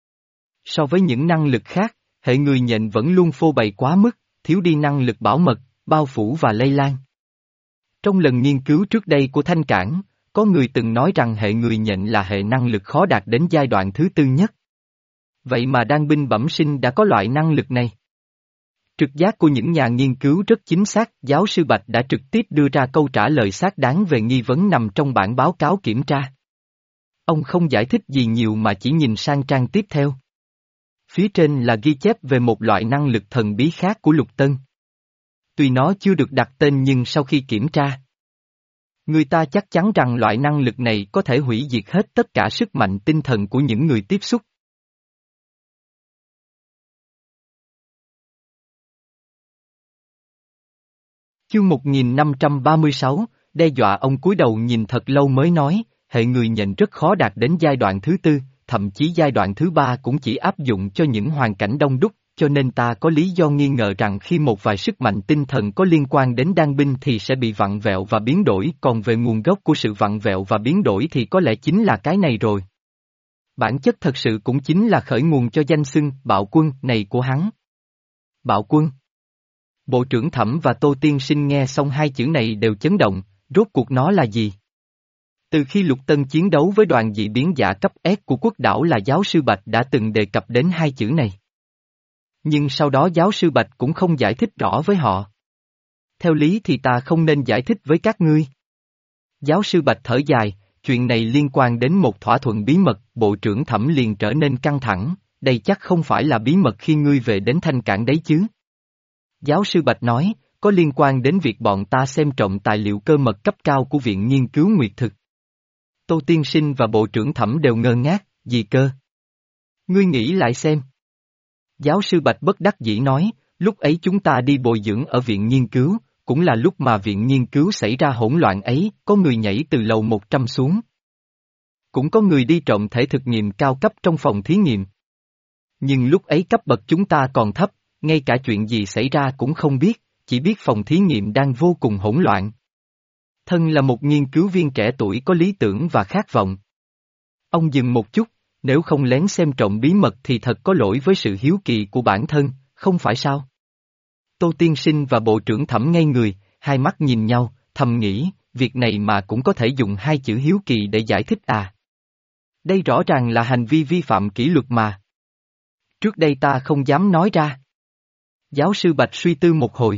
So với những năng lực khác, hệ người nhện vẫn luôn phô bày quá mức, thiếu đi năng lực bảo mật, bao phủ và lây lan. Trong lần nghiên cứu trước đây của Thanh Cảng, có người từng nói rằng hệ người nhện là hệ năng lực khó đạt đến giai đoạn thứ tư nhất. Vậy mà đan binh bẩm sinh đã có loại năng lực này. Trực giác của những nhà nghiên cứu rất chính xác, giáo sư Bạch đã trực tiếp đưa ra câu trả lời xác đáng về nghi vấn nằm trong bản báo cáo kiểm tra. Ông không giải thích gì nhiều mà chỉ nhìn sang trang tiếp theo. Phía trên là ghi chép về một loại năng lực thần bí khác của Lục Tân. Tuy nó chưa được đặt tên nhưng sau khi kiểm tra, người ta chắc chắn rằng loại năng lực này có thể hủy diệt hết tất cả sức mạnh tinh thần của những người tiếp xúc. Chương một nghìn năm trăm ba mươi sáu, đe dọa. Ông cúi đầu nhìn thật lâu mới nói, hệ người nhận rất khó đạt đến giai đoạn thứ tư, thậm chí giai đoạn thứ ba cũng chỉ áp dụng cho những hoàn cảnh đông đúc, cho nên ta có lý do nghi ngờ rằng khi một vài sức mạnh tinh thần có liên quan đến đan binh thì sẽ bị vặn vẹo và biến đổi, còn về nguồn gốc của sự vặn vẹo và biến đổi thì có lẽ chính là cái này rồi. Bản chất thật sự cũng chính là khởi nguồn cho danh xưng bạo quân này của hắn. Bạo quân. Bộ trưởng Thẩm và Tô Tiên Sinh nghe xong hai chữ này đều chấn động, rốt cuộc nó là gì? Từ khi Lục Tân chiến đấu với đoàn dị biến giả cấp S của quốc đảo là giáo sư Bạch đã từng đề cập đến hai chữ này. Nhưng sau đó giáo sư Bạch cũng không giải thích rõ với họ. Theo lý thì ta không nên giải thích với các ngươi. Giáo sư Bạch thở dài, chuyện này liên quan đến một thỏa thuận bí mật, Bộ trưởng Thẩm liền trở nên căng thẳng, đây chắc không phải là bí mật khi ngươi về đến Thanh Cảng đấy chứ. Giáo sư Bạch nói, có liên quan đến việc bọn ta xem trọng tài liệu cơ mật cấp cao của Viện Nghiên cứu Nguyệt Thực. Tô Tiên Sinh và Bộ trưởng Thẩm đều ngơ ngác, gì cơ? Ngươi nghĩ lại xem. Giáo sư Bạch bất đắc dĩ nói, lúc ấy chúng ta đi bồi dưỡng ở Viện Nghiên cứu, cũng là lúc mà Viện Nghiên cứu xảy ra hỗn loạn ấy, có người nhảy từ lầu một trăm xuống. Cũng có người đi trộm thể thực nghiệm cao cấp trong phòng thí nghiệm. Nhưng lúc ấy cấp bậc chúng ta còn thấp, ngay cả chuyện gì xảy ra cũng không biết, chỉ biết phòng thí nghiệm đang vô cùng hỗn loạn. Thân là một nghiên cứu viên trẻ tuổi có lý tưởng và khát vọng. Ông dừng một chút, nếu không lén xem trộm bí mật thì thật có lỗi với sự hiếu kỳ của bản thân, không phải sao? Tô Tiên Sinh và Bộ trưởng Thẩm ngây người, hai mắt nhìn nhau, thầm nghĩ, việc này mà cũng có thể dùng hai chữ hiếu kỳ để giải thích à? Đây rõ ràng là hành vi vi phạm kỷ luật mà. Trước đây ta không dám nói ra. Giáo sư Bạch suy tư một hồi.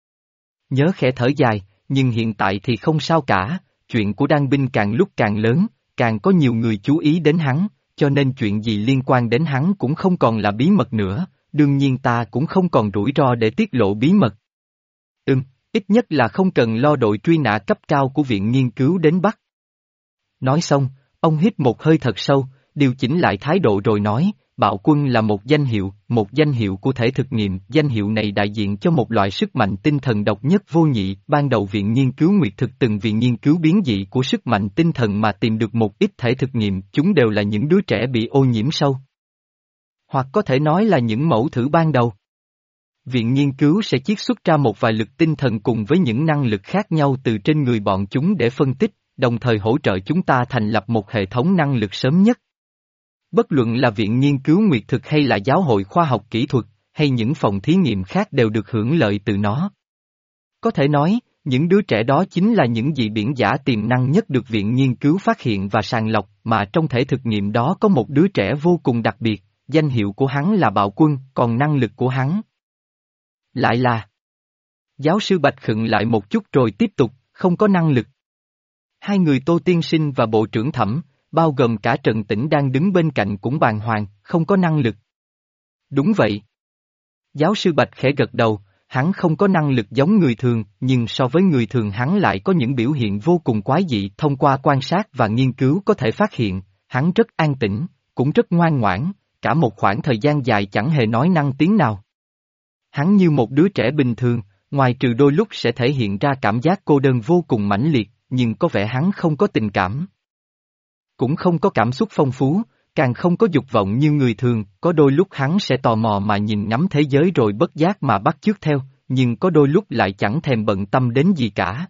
Nhớ khẽ thở dài, nhưng hiện tại thì không sao cả, chuyện của Đan binh càng lúc càng lớn, càng có nhiều người chú ý đến hắn, cho nên chuyện gì liên quan đến hắn cũng không còn là bí mật nữa, đương nhiên ta cũng không còn rủi ro để tiết lộ bí mật. Ừm, ít nhất là không cần lo đội truy nã cấp cao của Viện Nghiên cứu đến bắt. Nói xong, ông hít một hơi thật sâu, điều chỉnh lại thái độ rồi nói, Bạo quân là một danh hiệu, một danh hiệu của thể thực nghiệm, danh hiệu này đại diện cho một loại sức mạnh tinh thần độc nhất vô nhị, ban đầu Viện Nghiên cứu Nguyệt Thực từng vì nghiên cứu biến dị của sức mạnh tinh thần mà tìm được một ít thể thực nghiệm, chúng đều là những đứa trẻ bị ô nhiễm sâu. Hoặc có thể nói là những mẫu thử ban đầu. Viện Nghiên cứu sẽ chiết xuất ra một vài lực tinh thần cùng với những năng lực khác nhau từ trên người bọn chúng để phân tích, đồng thời hỗ trợ chúng ta thành lập một hệ thống năng lực sớm nhất. Bất luận là Viện Nghiên cứu Nguyệt Thực hay là Giáo hội Khoa học Kỹ thuật, hay những phòng thí nghiệm khác đều được hưởng lợi từ nó. Có thể nói, những đứa trẻ đó chính là những dị biển giả tiềm năng nhất được Viện Nghiên cứu phát hiện và sàng lọc, mà trong thể thực nghiệm đó có một đứa trẻ vô cùng đặc biệt, danh hiệu của hắn là Bạo Quân, còn năng lực của hắn lại là... Giáo sư Bạch khựng lại một chút rồi tiếp tục, không có năng lực. Hai người Tô Tiên Sinh và Bộ trưởng Thẩm, bao gồm cả Trần Tĩnh đang đứng bên cạnh cũng bàng hoàng, không có năng lực. Đúng vậy. Giáo sư Bạch khẽ gật đầu, hắn không có năng lực giống người thường, nhưng so với người thường hắn lại có những biểu hiện vô cùng quái dị. Thông qua quan sát và nghiên cứu có thể phát hiện, hắn rất an tĩnh, cũng rất ngoan ngoãn, cả một khoảng thời gian dài chẳng hề nói năng tiếng nào. Hắn như một đứa trẻ bình thường, ngoài trừ đôi lúc sẽ thể hiện ra cảm giác cô đơn vô cùng mãnh liệt, nhưng có vẻ hắn không có tình cảm. Cũng không có cảm xúc phong phú, càng không có dục vọng như người thường, có đôi lúc hắn sẽ tò mò mà nhìn ngắm thế giới rồi bất giác mà bắt chước theo, nhưng có đôi lúc lại chẳng thèm bận tâm đến gì cả.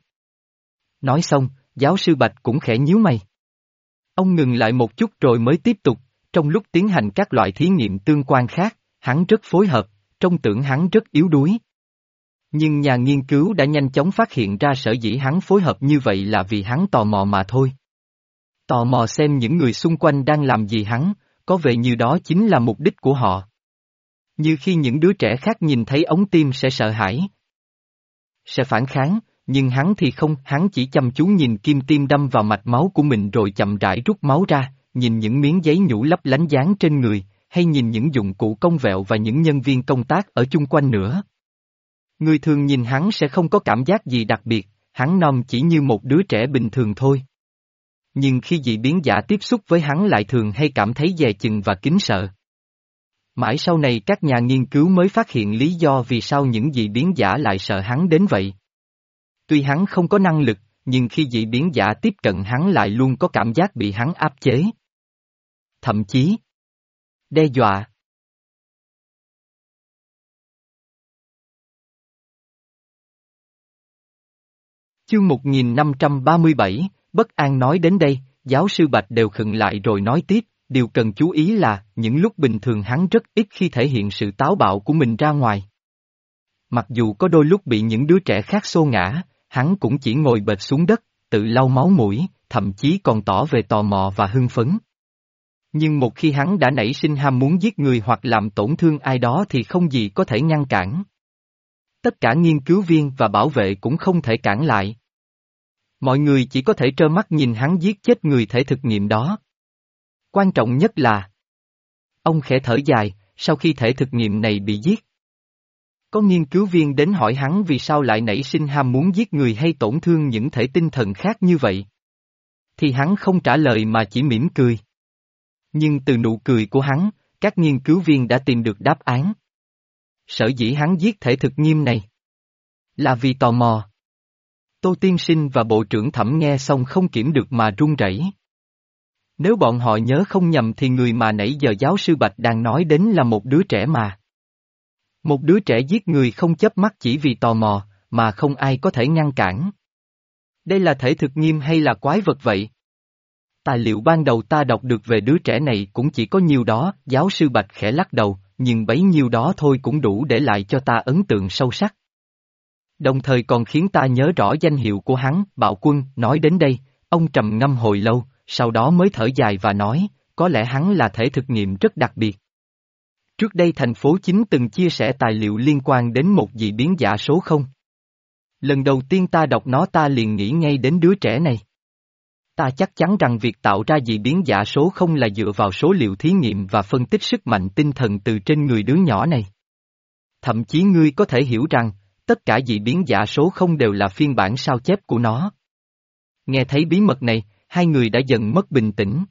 Nói xong, giáo sư Bạch cũng khẽ nhíu mày. Ông ngừng lại một chút rồi mới tiếp tục, trong lúc tiến hành các loại thí nghiệm tương quan khác, hắn rất phối hợp, trông tưởng hắn rất yếu đuối. Nhưng nhà nghiên cứu đã nhanh chóng phát hiện ra sở dĩ hắn phối hợp như vậy là vì hắn tò mò mà thôi. Tò mò xem những người xung quanh đang làm gì hắn, có vẻ như đó chính là mục đích của họ. Như khi những đứa trẻ khác nhìn thấy ống tim sẽ sợ hãi, sẽ phản kháng, nhưng hắn thì không, hắn chỉ chăm chú nhìn kim tiêm đâm vào mạch máu của mình rồi chậm rãi rút máu ra, nhìn những miếng giấy nhũ lấp lánh dán trên người, hay nhìn những dụng cụ cong vẹo và những nhân viên công tác ở chung quanh nữa. Người thường nhìn hắn sẽ không có cảm giác gì đặc biệt, hắn nom chỉ như một đứa trẻ bình thường thôi. Nhưng khi dị biến giả tiếp xúc với hắn lại thường hay cảm thấy dè chừng và kính sợ. Mãi sau này các nhà nghiên cứu mới phát hiện lý do vì sao những dị biến giả lại sợ hắn đến vậy. Tuy hắn không có năng lực, nhưng khi dị biến giả tiếp cận hắn lại luôn có cảm giác bị hắn áp chế. Thậm chí đe dọa. Chương một nghìn năm trăm ba mươi bảy, Bất An nói đến đây, giáo sư Bạch đều khựng lại rồi nói tiếp, điều cần chú ý là, những lúc bình thường hắn rất ít khi thể hiện sự táo bạo của mình ra ngoài. Mặc dù có đôi lúc bị những đứa trẻ khác xô ngã, hắn cũng chỉ ngồi bệt xuống đất, tự lau máu mũi, thậm chí còn tỏ về tò mò và hưng phấn. Nhưng một khi hắn đã nảy sinh ham muốn giết người hoặc làm tổn thương ai đó thì không gì có thể ngăn cản. Tất cả nghiên cứu viên và bảo vệ cũng không thể cản lại. Mọi người chỉ có thể trơ mắt nhìn hắn giết chết người thể thực nghiệm đó. Quan trọng nhất là, ông khẽ thở dài, sau khi thể thực nghiệm này bị giết. Có nghiên cứu viên đến hỏi hắn vì sao lại nảy sinh ham muốn giết người hay tổn thương những thể tinh thần khác như vậy. Thì hắn không trả lời mà chỉ mỉm cười. Nhưng từ nụ cười của hắn, các nghiên cứu viên đã tìm được đáp án. Sở dĩ hắn giết thể thực nghiêm này là vì tò mò. Tô Tiên Sinh và Bộ trưởng Thẩm nghe xong không kiểm được mà run rẩy. Nếu bọn họ nhớ không nhầm thì người mà nãy giờ giáo sư Bạch đang nói đến là một đứa trẻ mà. Một đứa trẻ giết người không chớp mắt chỉ vì tò mò, mà không ai có thể ngăn cản. Đây là thể thực nghiêm hay là quái vật vậy? Tài liệu ban đầu ta đọc được về đứa trẻ này cũng chỉ có nhiêu đó, giáo sư Bạch khẽ lắc đầu, nhưng bấy nhiêu đó thôi cũng đủ để lại cho ta ấn tượng sâu sắc. Đồng thời còn khiến ta nhớ rõ danh hiệu của hắn, Bạo Quân. Nói đến đây, ông trầm ngâm hồi lâu, sau đó mới thở dài và nói, có lẽ hắn là thể thực nghiệm rất đặc biệt. Trước đây thành phố chính từng chia sẻ tài liệu liên quan đến một dị biến giả số không. Lần đầu tiên ta đọc nó ta liền nghĩ ngay đến đứa trẻ này. Ta chắc chắn rằng việc tạo ra dị biến giả số không là dựa vào số liệu thí nghiệm và phân tích sức mạnh tinh thần từ trên người đứa nhỏ này. Thậm chí ngươi có thể hiểu rằng, tất cả dị biến giả số không đều là phiên bản sao chép của nó. Nghe thấy bí mật này, hai người đã dần mất bình tĩnh.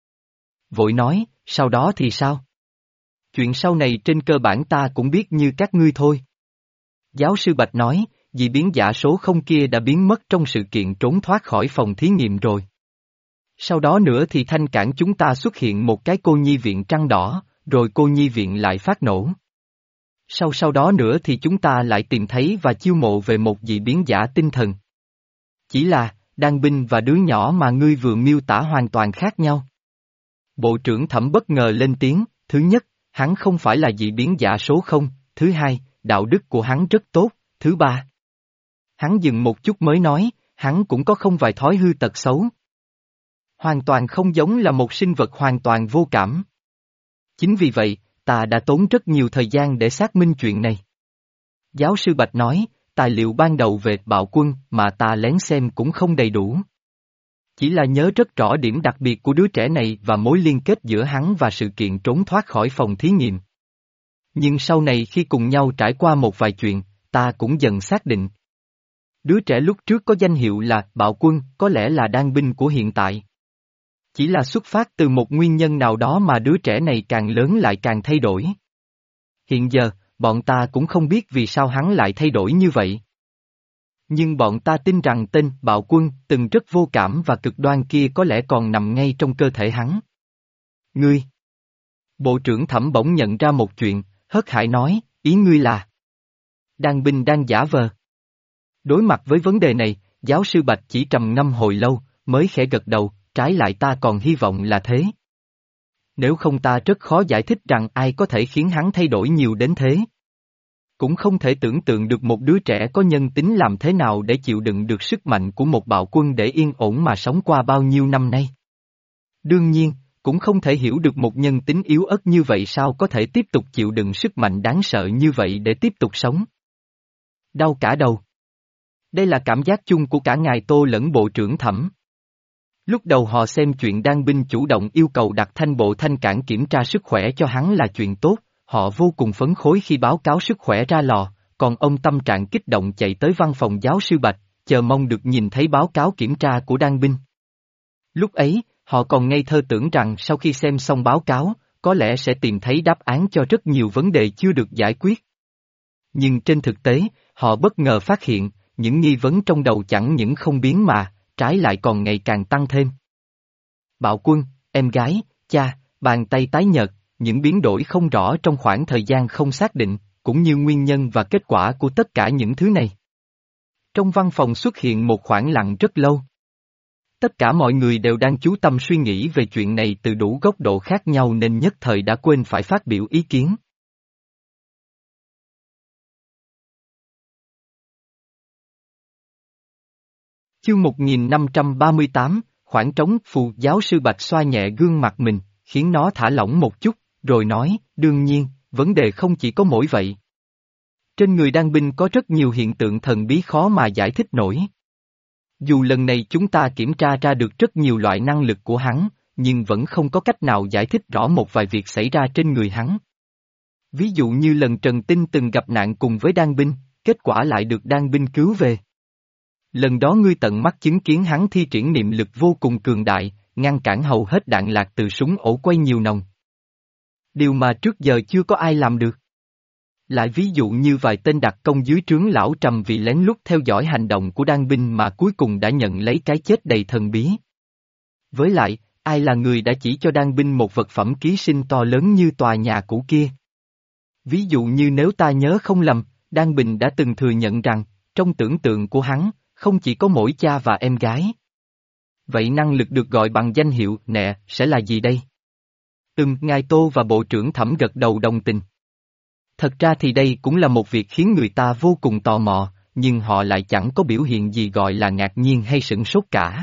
Vội nói, sau đó thì sao? Chuyện sau này trên cơ bản ta cũng biết như các ngươi thôi. Giáo sư Bạch nói, dị biến giả số không kia đã biến mất trong sự kiện trốn thoát khỏi phòng thí nghiệm rồi. Sau đó nữa thì thanh cản chúng ta xuất hiện một cái cô nhi viện trăng đỏ, rồi cô nhi viện lại phát nổ. Sau sau đó nữa thì chúng ta lại tìm thấy và chiêu mộ về một dị biến giả tinh thần. Chỉ là, đan binh và đứa nhỏ mà ngươi vừa miêu tả hoàn toàn khác nhau. Bộ trưởng Thẩm bất ngờ lên tiếng, thứ nhất, hắn không phải là dị biến giả số không, thứ hai, đạo đức của hắn rất tốt, thứ ba. Hắn dừng một chút mới nói, hắn cũng có không vài thói hư tật xấu. Hoàn toàn không giống là một sinh vật hoàn toàn vô cảm. Chính vì vậy, ta đã tốn rất nhiều thời gian để xác minh chuyện này. Giáo sư Bạch nói, tài liệu ban đầu về Bạo Quân mà ta lén xem cũng không đầy đủ. Chỉ là nhớ rất rõ điểm đặc biệt của đứa trẻ này và mối liên kết giữa hắn và sự kiện trốn thoát khỏi phòng thí nghiệm. Nhưng sau này khi cùng nhau trải qua một vài chuyện, ta cũng dần xác định. Đứa trẻ lúc trước có danh hiệu là Bạo Quân có lẽ là đan binh của hiện tại. Chỉ là xuất phát từ một nguyên nhân nào đó mà đứa trẻ này càng lớn lại càng thay đổi. Hiện giờ, bọn ta cũng không biết vì sao hắn lại thay đổi như vậy. Nhưng bọn ta tin rằng tên Bạo Quân từng rất vô cảm và cực đoan kia có lẽ còn nằm ngay trong cơ thể hắn. Ngươi! Bộ trưởng Thẩm bỗng nhận ra một chuyện, hớt hải nói, ý ngươi là đan binh đang giả vờ. Đối mặt với vấn đề này, giáo sư Bạch chỉ trầm ngâm hồi lâu, mới khẽ gật đầu, trái lại ta còn hy vọng là thế. Nếu không ta rất khó giải thích rằng ai có thể khiến hắn thay đổi nhiều đến thế. Cũng không thể tưởng tượng được một đứa trẻ có nhân tính làm thế nào để chịu đựng được sức mạnh của một bạo quân để yên ổn mà sống qua bao nhiêu năm nay. Đương nhiên, cũng không thể hiểu được một nhân tính yếu ớt như vậy sao có thể tiếp tục chịu đựng sức mạnh đáng sợ như vậy để tiếp tục sống. Đau cả đầu. Đây là cảm giác chung của cả ngài Tô lẫn bộ trưởng Thẩm. Lúc đầu họ xem chuyện Đan binh chủ động yêu cầu đặt thanh bộ thanh cảng kiểm tra sức khỏe cho hắn là chuyện tốt, họ vô cùng phấn khối khi báo cáo sức khỏe ra lò, còn ông tâm trạng kích động chạy tới văn phòng giáo sư Bạch, chờ mong được nhìn thấy báo cáo kiểm tra của Đan binh. Lúc ấy, họ còn ngây thơ tưởng rằng sau khi xem xong báo cáo, có lẽ sẽ tìm thấy đáp án cho rất nhiều vấn đề chưa được giải quyết. Nhưng trên thực tế, họ bất ngờ phát hiện, những nghi vấn trong đầu chẳng những không biến mà, trái lại còn ngày càng tăng thêm. Bạo Quân, em gái, cha, bàn tay tái nhợt, những biến đổi không rõ trong khoảng thời gian không xác định, cũng như nguyên nhân và kết quả của tất cả những thứ này. Trong văn phòng xuất hiện một khoảng lặng rất lâu. Tất cả mọi người đều đang chú tâm suy nghĩ về chuyện này từ đủ góc độ khác nhau nên nhất thời đã quên phải phát biểu ý kiến. Chương một nghìn năm trăm ba mươi tám, khoảng trống. Phù giáo sư Bạch xoa nhẹ gương mặt mình, khiến nó thả lỏng một chút, rồi nói, đương nhiên, vấn đề không chỉ có mỗi vậy. Trên người Đan binh có rất nhiều hiện tượng thần bí khó mà giải thích nổi. Dù lần này chúng ta kiểm tra ra được rất nhiều loại năng lực của hắn, nhưng vẫn không có cách nào giải thích rõ một vài việc xảy ra trên người hắn. Ví dụ như lần Trần Tinh từng gặp nạn cùng với Đan binh, kết quả lại được Đan binh cứu về. Lần đó ngươi tận mắt chứng kiến hắn thi triển niệm lực vô cùng cường đại, ngăn cản hầu hết đạn lạc từ súng ổ quay nhiều nòng. Điều mà trước giờ chưa có ai làm được. Lại ví dụ như vài tên đặc công dưới trướng lão Trầm vì lén lút theo dõi hành động của Đan binh mà cuối cùng đã nhận lấy cái chết đầy thần bí. Với lại, ai là người đã chỉ cho Đan binh một vật phẩm ký sinh to lớn như tòa nhà cũ kia? Ví dụ như nếu ta nhớ không lầm, Đan Bình đã từng thừa nhận rằng, trong tưởng tượng của hắn, không chỉ có mỗi cha và em gái. Vậy năng lực được gọi bằng danh hiệu nè sẽ là gì đây? Ừm, ngài Tô và Bộ trưởng Thẩm gật đầu đồng tình. Thật ra thì đây cũng là một việc khiến người ta vô cùng tò mò, nhưng họ lại chẳng có biểu hiện gì gọi là ngạc nhiên hay sửng sốt cả.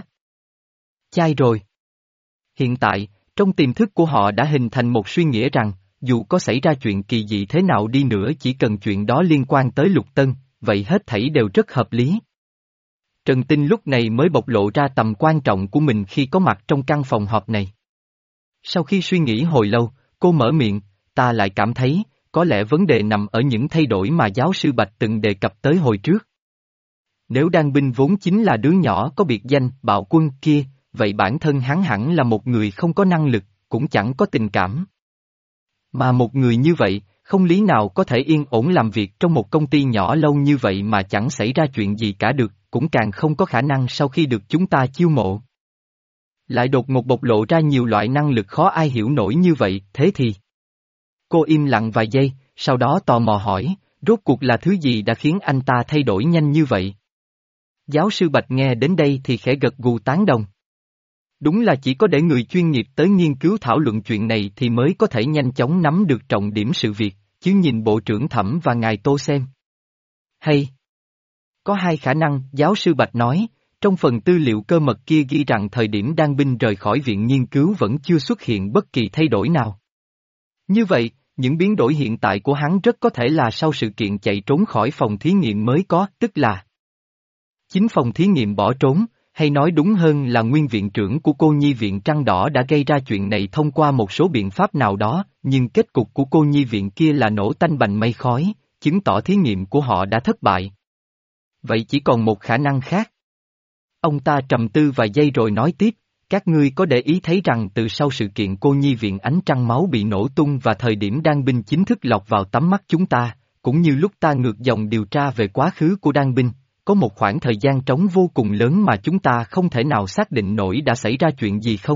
Chai rồi. Hiện tại, trong tiềm thức của họ đã hình thành một suy nghĩa rằng, dù có xảy ra chuyện kỳ dị thế nào đi nữa chỉ cần chuyện đó liên quan tới Lục Tân, vậy hết thảy đều rất hợp lý. Trần Tinh lúc này mới bộc lộ ra tầm quan trọng của mình khi có mặt trong căn phòng họp này. Sau khi suy nghĩ hồi lâu, cô mở miệng, ta lại cảm thấy, có lẽ vấn đề nằm ở những thay đổi mà giáo sư Bạch từng đề cập tới hồi trước. Nếu Đan binh vốn chính là đứa nhỏ có biệt danh Bạo Quân kia, vậy bản thân hắn hẳn là một người không có năng lực, cũng chẳng có tình cảm. Mà một người như vậy, không lý nào có thể yên ổn làm việc trong một công ty nhỏ lâu như vậy mà chẳng xảy ra chuyện gì cả được, cũng càng không có khả năng sau khi được chúng ta chiêu mộ. Lại đột ngột bộc lộ ra nhiều loại năng lực khó ai hiểu nổi như vậy, thế thì... Cô im lặng vài giây, sau đó tò mò hỏi, rốt cuộc là thứ gì đã khiến anh ta thay đổi nhanh như vậy? Giáo sư Bạch nghe đến đây thì khẽ gật gù tán đồng. Đúng là chỉ có để người chuyên nghiệp tới nghiên cứu thảo luận chuyện này thì mới có thể nhanh chóng nắm được trọng điểm sự việc, chứ nhìn Bộ trưởng Thẩm và ngài Tô xem. Hay! Có hai khả năng, giáo sư Bạch nói, trong phần tư liệu cơ mật kia ghi rằng thời điểm Đan binh rời khỏi viện nghiên cứu vẫn chưa xuất hiện bất kỳ thay đổi nào. Như vậy, những biến đổi hiện tại của hắn rất có thể là sau sự kiện chạy trốn khỏi phòng thí nghiệm mới có, tức là chính phòng thí nghiệm bỏ trốn, hay nói đúng hơn là nguyên viện trưởng của cô nhi viện Trăng Đỏ đã gây ra chuyện này thông qua một số biện pháp nào đó, nhưng kết cục của cô nhi viện kia là nổ tanh bành mây khói, chứng tỏ thí nghiệm của họ đã thất bại. Vậy chỉ còn một khả năng khác. Ông ta trầm tư vài giây rồi nói tiếp, các ngươi có để ý thấy rằng từ sau sự kiện cô nhi viện Ánh Trăng Máu bị nổ tung và thời điểm Đan binh chính thức lọt vào tầm mắt chúng ta, cũng như lúc ta ngược dòng điều tra về quá khứ của Đan binh, có một khoảng thời gian trống vô cùng lớn mà chúng ta không thể nào xác định nổi đã xảy ra chuyện gì không?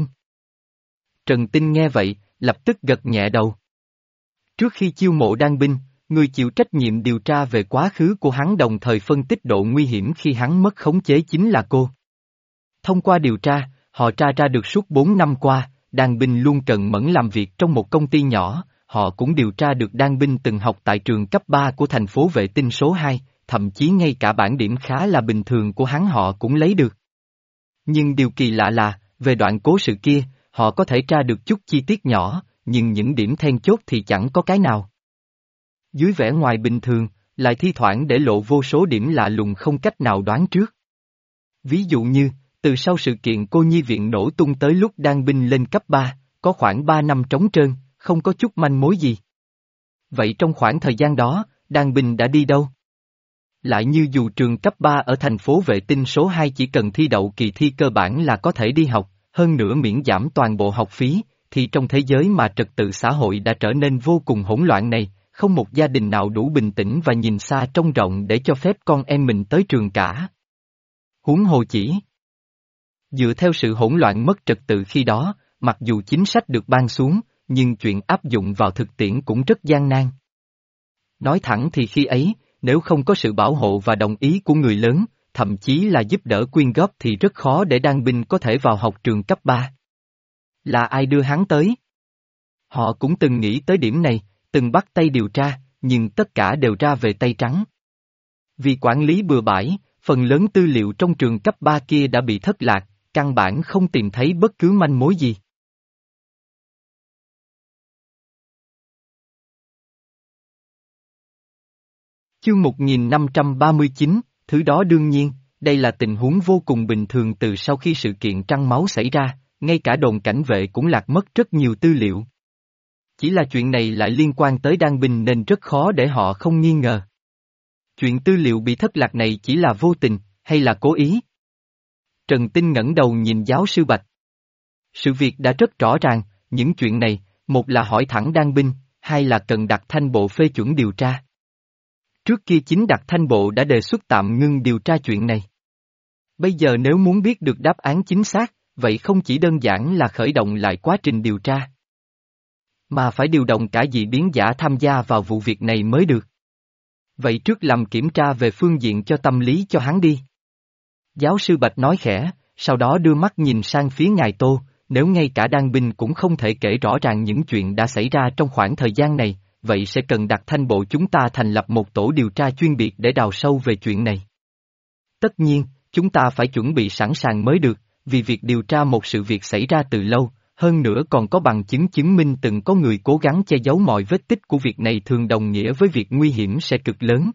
Trần Tinh nghe vậy, lập tức gật nhẹ đầu. Trước khi chiêu mộ Đan binh, người chịu trách nhiệm điều tra về quá khứ của hắn đồng thời phân tích độ nguy hiểm khi hắn mất khống chế chính là cô. Thông qua điều tra, họ tra ra được suốt bốn năm qua, Đan binh luôn cần mẫn làm việc trong một công ty nhỏ, họ cũng điều tra được Đan binh từng học tại trường cấp ba của thành phố vệ tinh số hai, thậm chí ngay cả bảng điểm khá là bình thường của hắn họ cũng lấy được. Nhưng điều kỳ lạ là, về đoạn cố sự kia, họ có thể tra được chút chi tiết nhỏ, nhưng những điểm then chốt thì chẳng có cái nào. Dưới vẻ ngoài bình thường, lại thi thoảng để lộ vô số điểm lạ lùng không cách nào đoán trước. Ví dụ như, từ sau sự kiện cô nhi viện nổ tung tới lúc Đan binh lên cấp ba, có khoảng ba năm trống trơn, không có chút manh mối gì. Vậy trong khoảng thời gian đó, Đan binh đã đi đâu? Lại như dù trường cấp ba ở thành phố vệ tinh số hai chỉ cần thi đậu kỳ thi cơ bản là có thể đi học, hơn nữa miễn giảm toàn bộ học phí, thì trong thế giới mà trật tự xã hội đã trở nên vô cùng hỗn loạn này, không một gia đình nào đủ bình tĩnh và nhìn xa trông rộng để cho phép con em mình tới trường cả. Huống hồ chỉ. Dựa theo sự hỗn loạn mất trật tự khi đó, mặc dù chính sách được ban xuống, nhưng chuyện áp dụng vào thực tiễn cũng rất gian nan. Nói thẳng thì khi ấy, nếu không có sự bảo hộ và đồng ý của người lớn, thậm chí là giúp đỡ quyên góp thì rất khó để Đan binh có thể vào học trường cấp ba. Là ai đưa hắn tới? Họ cũng từng nghĩ tới điểm này, từng bắt tay điều tra, nhưng tất cả đều ra về tay trắng. Vì quản lý bừa bãi, phần lớn tư liệu trong trường cấp ba kia đã bị thất lạc, căn bản không tìm thấy bất cứ manh mối gì. Chương một nghìn năm trăm ba mươi chín, thứ đó đương nhiên, đây là tình huống vô cùng bình thường từ sau khi sự kiện trăng máu xảy ra, ngay cả đồn cảnh vệ cũng lạc mất rất nhiều tư liệu. Chỉ là chuyện này lại liên quan tới Đan binh nên rất khó để họ không nghi ngờ. Chuyện tư liệu bị thất lạc này chỉ là vô tình, hay là cố ý? Trần Tinh ngẩng đầu nhìn giáo sư Bạch. Sự việc đã rất rõ ràng, những chuyện này, một là hỏi thẳng Đan binh, hai là cần đặt thanh bộ phê chuẩn điều tra. Trước kia chính đặt thanh bộ đã đề xuất tạm ngưng điều tra chuyện này. Bây giờ nếu muốn biết được đáp án chính xác, vậy không chỉ đơn giản là khởi động lại quá trình điều tra, mà phải điều động cả dị biến giả tham gia vào vụ việc này mới được. Vậy trước làm kiểm tra về phương diện cho tâm lý cho hắn đi. Giáo sư Bạch nói khẽ, sau đó đưa mắt nhìn sang phía ngài Tô, nếu ngay cả Đan binh cũng không thể kể rõ ràng những chuyện đã xảy ra trong khoảng thời gian này, vậy sẽ cần đặt thanh bộ chúng ta thành lập một tổ điều tra chuyên biệt để đào sâu về chuyện này. Tất nhiên, chúng ta phải chuẩn bị sẵn sàng mới được, vì việc điều tra một sự việc xảy ra từ lâu, hơn nữa còn có bằng chứng chứng minh từng có người cố gắng che giấu mọi vết tích của việc này thường đồng nghĩa với việc nguy hiểm sẽ cực lớn.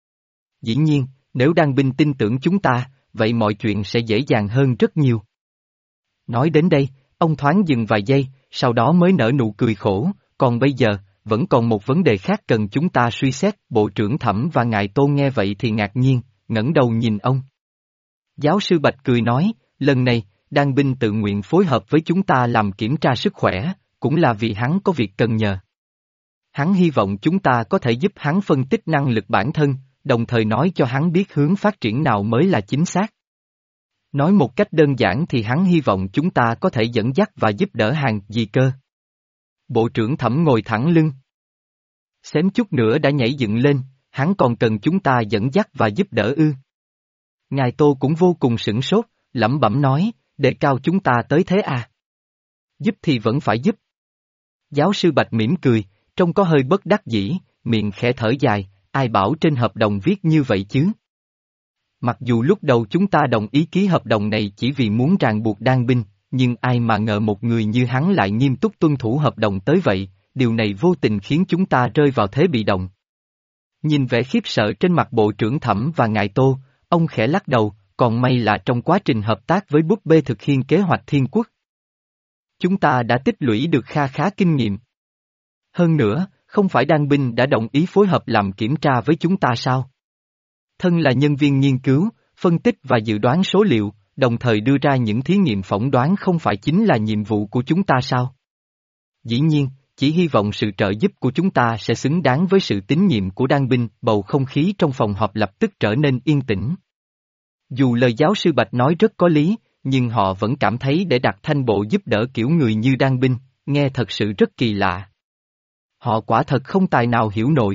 Dĩ nhiên, nếu Đan binh tin tưởng chúng ta, vậy mọi chuyện sẽ dễ dàng hơn rất nhiều. Nói đến đây, ông thoáng dừng vài giây, sau đó mới nở nụ cười khổ, còn bây giờ, vẫn còn một vấn đề khác cần chúng ta suy xét. Bộ trưởng Thẩm và ngài Tô nghe vậy thì ngạc nhiên, ngẩng đầu nhìn ông. Giáo sư Bạch cười nói, lần này, Đan binh tự nguyện phối hợp với chúng ta làm kiểm tra sức khỏe, cũng là vì hắn có việc cần nhờ. Hắn hy vọng chúng ta có thể giúp hắn phân tích năng lực bản thân, đồng thời nói cho hắn biết hướng phát triển nào mới là chính xác. Nói một cách đơn giản thì hắn hy vọng chúng ta có thể dẫn dắt và giúp đỡ hàng di cơ. Bộ trưởng Thẩm ngồi thẳng lưng. Xém chút nữa đã nhảy dựng lên, hắn còn cần chúng ta dẫn dắt và giúp đỡ ư. Ngài Tô cũng vô cùng sửng sốt, lẩm bẩm nói, đề cao chúng ta tới thế à? Giúp thì vẫn phải giúp. Giáo sư Bạch mỉm cười, trông có hơi bất đắc dĩ, miệng khẽ thở dài, ai bảo trên hợp đồng viết như vậy chứ? Mặc dù lúc đầu chúng ta đồng ý ký hợp đồng này chỉ vì muốn ràng buộc Đan binh, nhưng ai mà ngờ một người như hắn lại nghiêm túc tuân thủ hợp đồng tới vậy, điều này vô tình khiến chúng ta rơi vào thế bị động. Nhìn vẻ khiếp sợ trên mặt bộ trưởng Thẩm và ngài Tô, ông khẽ lắc đầu, còn may là trong quá trình hợp tác với búp bê thực hiện kế hoạch Thiên Quốc, chúng ta đã tích lũy được kha khá kinh nghiệm. Hơn nữa, không phải Đan binh đã đồng ý phối hợp làm kiểm tra với chúng ta sao? Thân là nhân viên nghiên cứu, phân tích và dự đoán số liệu, đồng thời đưa ra những thí nghiệm phỏng đoán không phải chính là nhiệm vụ của chúng ta sao? Dĩ nhiên, chỉ hy vọng sự trợ giúp của chúng ta sẽ xứng đáng với sự tín nhiệm của Đan binh. Bầu không khí trong phòng họp lập tức trở nên yên tĩnh. Dù lời giáo sư Bạch nói rất có lý, nhưng họ vẫn cảm thấy để đặt thanh bộ giúp đỡ kiểu người như Đan binh, nghe thật sự rất kỳ lạ. Họ quả thật không tài nào hiểu nổi.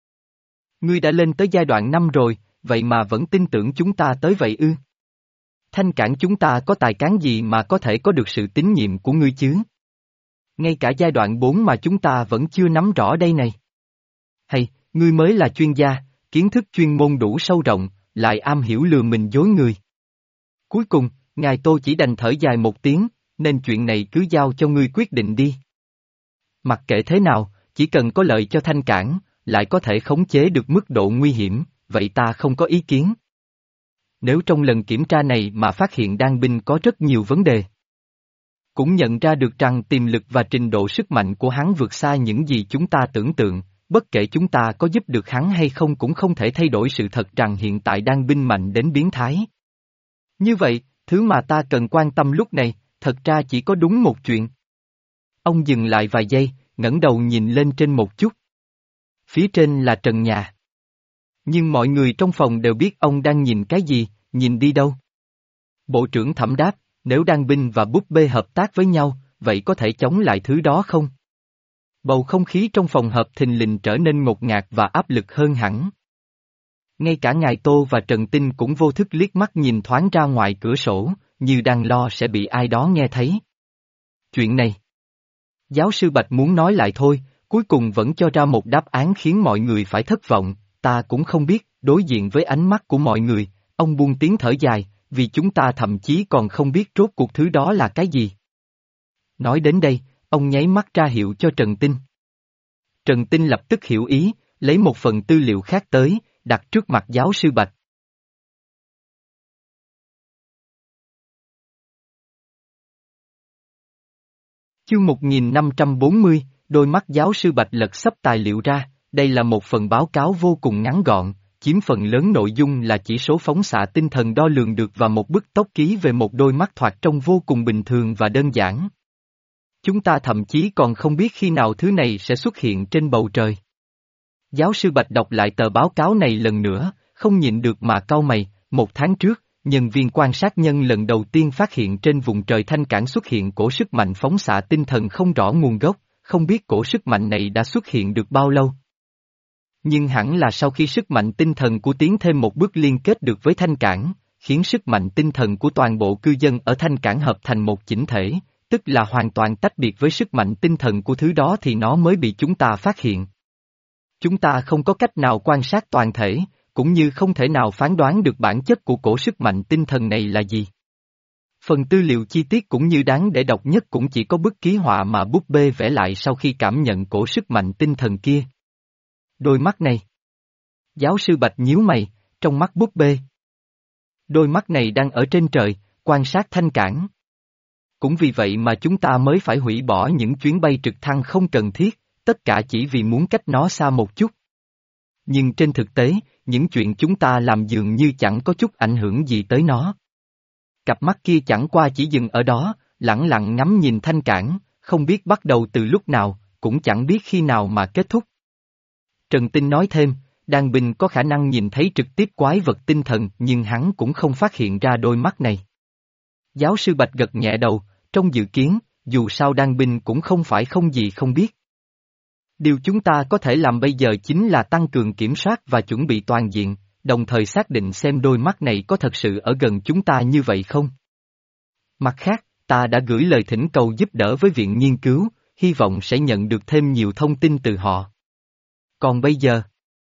Ngươi đã lên tới giai đoạn năm rồi, vậy mà vẫn tin tưởng chúng ta tới vậy ư? Thanh cản chúng ta có tài cán gì mà có thể có được sự tín nhiệm của ngươi chứ? Ngay cả giai đoạn bốn mà chúng ta vẫn chưa nắm rõ đây này. Hay, ngươi mới là chuyên gia, kiến thức chuyên môn đủ sâu rộng, lại am hiểu lừa mình dối người. Cuối cùng, ngài Tô chỉ đành thở dài một tiếng, nên chuyện này cứ giao cho ngươi quyết định đi. Mặc kệ thế nào, chỉ cần có lợi cho Thanh Cảng, lại có thể khống chế được mức độ nguy hiểm, vậy ta không có ý kiến. Nếu trong lần kiểm tra này mà phát hiện đan binh có rất nhiều vấn đề, cũng nhận ra được rằng tiềm lực và trình độ sức mạnh của hắn vượt xa những gì chúng ta tưởng tượng, bất kể chúng ta có giúp được hắn hay không cũng không thể thay đổi sự thật rằng hiện tại đan binh mạnh đến biến thái. Như vậy, thứ mà ta cần quan tâm lúc này, thật ra chỉ có đúng một chuyện. Ông dừng lại vài giây, ngẩng đầu nhìn lên trên một chút. Phía trên là trần nhà. Nhưng mọi người trong phòng đều biết ông đang nhìn cái gì, nhìn đi đâu. Bộ trưởng Thẩm đáp, nếu đan binh và búp bê hợp tác với nhau, vậy có thể chống lại thứ đó không? Bầu không khí trong phòng họp thình lình trở nên ngột ngạt và áp lực hơn hẳn. Ngay cả ngài Tô và Trần Tinh cũng vô thức liếc mắt nhìn thoáng ra ngoài cửa sổ, như đang lo sẽ bị ai đó nghe thấy. Chuyện này, giáo sư Bạch muốn nói lại thôi, cuối cùng vẫn cho ra một đáp án khiến mọi người phải thất vọng, ta cũng không biết, đối diện với ánh mắt của mọi người, ông buông tiếng thở dài, vì chúng ta thậm chí còn không biết rốt cuộc thứ đó là cái gì. Nói đến đây, ông nháy mắt ra hiệu cho Trần Tinh. Trần Tinh lập tức hiểu ý, lấy một phần tư liệu khác tới, đặt trước mặt giáo sư Bạch. Chương một nghìn năm trăm bốn mươi, đôi mắt giáo sư Bạch lật xấp tài liệu ra, đây là một phần báo cáo vô cùng ngắn gọn, chiếm phần lớn nội dung là chỉ số phóng xạ tinh thần đo lường được và một bức tốc ký về một đôi mắt thoạt trông vô cùng bình thường và đơn giản. Chúng ta thậm chí còn không biết khi nào thứ này sẽ xuất hiện trên bầu trời. Giáo sư Bạch đọc lại tờ báo cáo này lần nữa, không nhịn được mà cau mày, một tháng trước, nhân viên quan sát nhân lần đầu tiên phát hiện trên vùng trời Thanh Cảng xuất hiện cổ sức mạnh phóng xạ tinh thần không rõ nguồn gốc, không biết cổ sức mạnh này đã xuất hiện được bao lâu. Nhưng hẳn là sau khi sức mạnh tinh thần của tiến thêm một bước liên kết được với Thanh Cảng, khiến sức mạnh tinh thần của toàn bộ cư dân ở Thanh Cảng hợp thành một chỉnh thể, tức là hoàn toàn tách biệt với sức mạnh tinh thần của thứ đó thì nó mới bị chúng ta phát hiện. Chúng ta không có cách nào quan sát toàn thể, cũng như không thể nào phán đoán được bản chất của cổ sức mạnh tinh thần này là gì. Phần tư liệu chi tiết cũng như đáng để đọc nhất cũng chỉ có bức ký họa mà búp bê vẽ lại sau khi cảm nhận cổ sức mạnh tinh thần kia. Đôi mắt này. Giáo sư Bạch nhíu mày, trong mắt búp bê. Đôi mắt này đang ở trên trời, quan sát Thanh Cảng. Cũng vì vậy mà chúng ta mới phải hủy bỏ những chuyến bay trực thăng không cần thiết, tất cả chỉ vì muốn cách nó xa một chút. Nhưng trên thực tế, những chuyện chúng ta làm dường như chẳng có chút ảnh hưởng gì tới nó. Cặp mắt kia chẳng qua chỉ dừng ở đó, lẳng lặng ngắm nhìn Thanh Cảng, không biết bắt đầu từ lúc nào, cũng chẳng biết khi nào mà kết thúc. Trần Tinh nói thêm, đan binh có khả năng nhìn thấy trực tiếp quái vật tinh thần nhưng hắn cũng không phát hiện ra đôi mắt này. Giáo sư Bạch gật nhẹ đầu, trong dự kiến, dù sao đan binh cũng không phải không gì không biết. Điều chúng ta có thể làm bây giờ chính là tăng cường kiểm soát và chuẩn bị toàn diện, đồng thời xác định xem đôi mắt này có thật sự ở gần chúng ta như vậy không. Mặt khác, ta đã gửi lời thỉnh cầu giúp đỡ với viện nghiên cứu, hy vọng sẽ nhận được thêm nhiều thông tin từ họ. Còn bây giờ,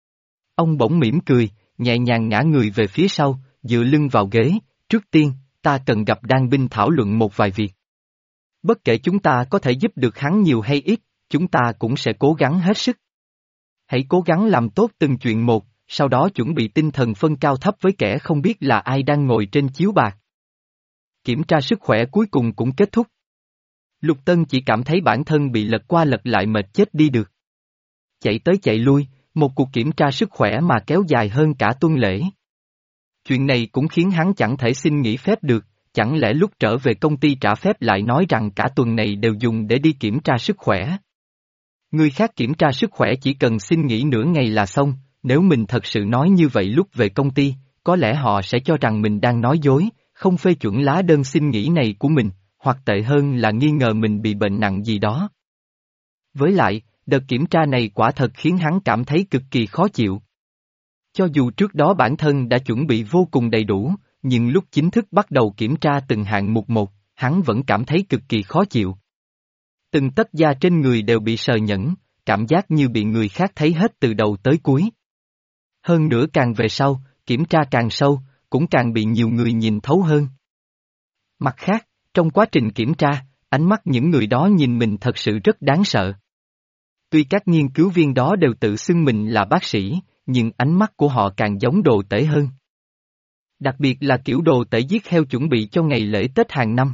ông bỗng mỉm cười, nhẹ nhàng ngã người về phía sau, dựa lưng vào ghế, trước tiên, ta cần gặp đan binh thảo luận một vài việc. Bất kể chúng ta có thể giúp được hắn nhiều hay ít, chúng ta cũng sẽ cố gắng hết sức. Hãy cố gắng làm tốt từng chuyện một, sau đó chuẩn bị tinh thần phân cao thấp với kẻ không biết là ai đang ngồi trên chiếu bạc. Kiểm tra sức khỏe cuối cùng cũng kết thúc. Lục Tân chỉ cảm thấy bản thân bị lật qua lật lại mệt chết đi được. Chạy tới chạy lui, một cuộc kiểm tra sức khỏe mà kéo dài hơn cả tuần lễ. Chuyện này cũng khiến hắn chẳng thể xin nghỉ phép được, chẳng lẽ lúc trở về công ty trả phép lại nói rằng cả tuần này đều dùng để đi kiểm tra sức khỏe. Người khác kiểm tra sức khỏe chỉ cần xin nghỉ nửa ngày là xong, nếu mình thật sự nói như vậy lúc về công ty, có lẽ họ sẽ cho rằng mình đang nói dối, không phê chuẩn lá đơn xin nghỉ này của mình, hoặc tệ hơn là nghi ngờ mình bị bệnh nặng gì đó. Với lại, đợt kiểm tra này quả thật khiến hắn cảm thấy cực kỳ khó chịu. Cho dù trước đó bản thân đã chuẩn bị vô cùng đầy đủ, nhưng lúc chính thức bắt đầu kiểm tra từng hạng mục một, hắn vẫn cảm thấy cực kỳ khó chịu. Từng tấc da trên người đều bị sờ nhẫn, cảm giác như bị người khác thấy hết từ đầu tới cuối. Hơn nữa càng về sau, kiểm tra càng sâu, cũng càng bị nhiều người nhìn thấu hơn. Mặt khác, trong quá trình kiểm tra, ánh mắt những người đó nhìn mình thật sự rất đáng sợ. Tuy các nghiên cứu viên đó đều tự xưng mình là bác sĩ, nhưng ánh mắt của họ càng giống đồ tể hơn. Đặc biệt là kiểu đồ tể giết heo chuẩn bị cho ngày lễ Tết hàng năm.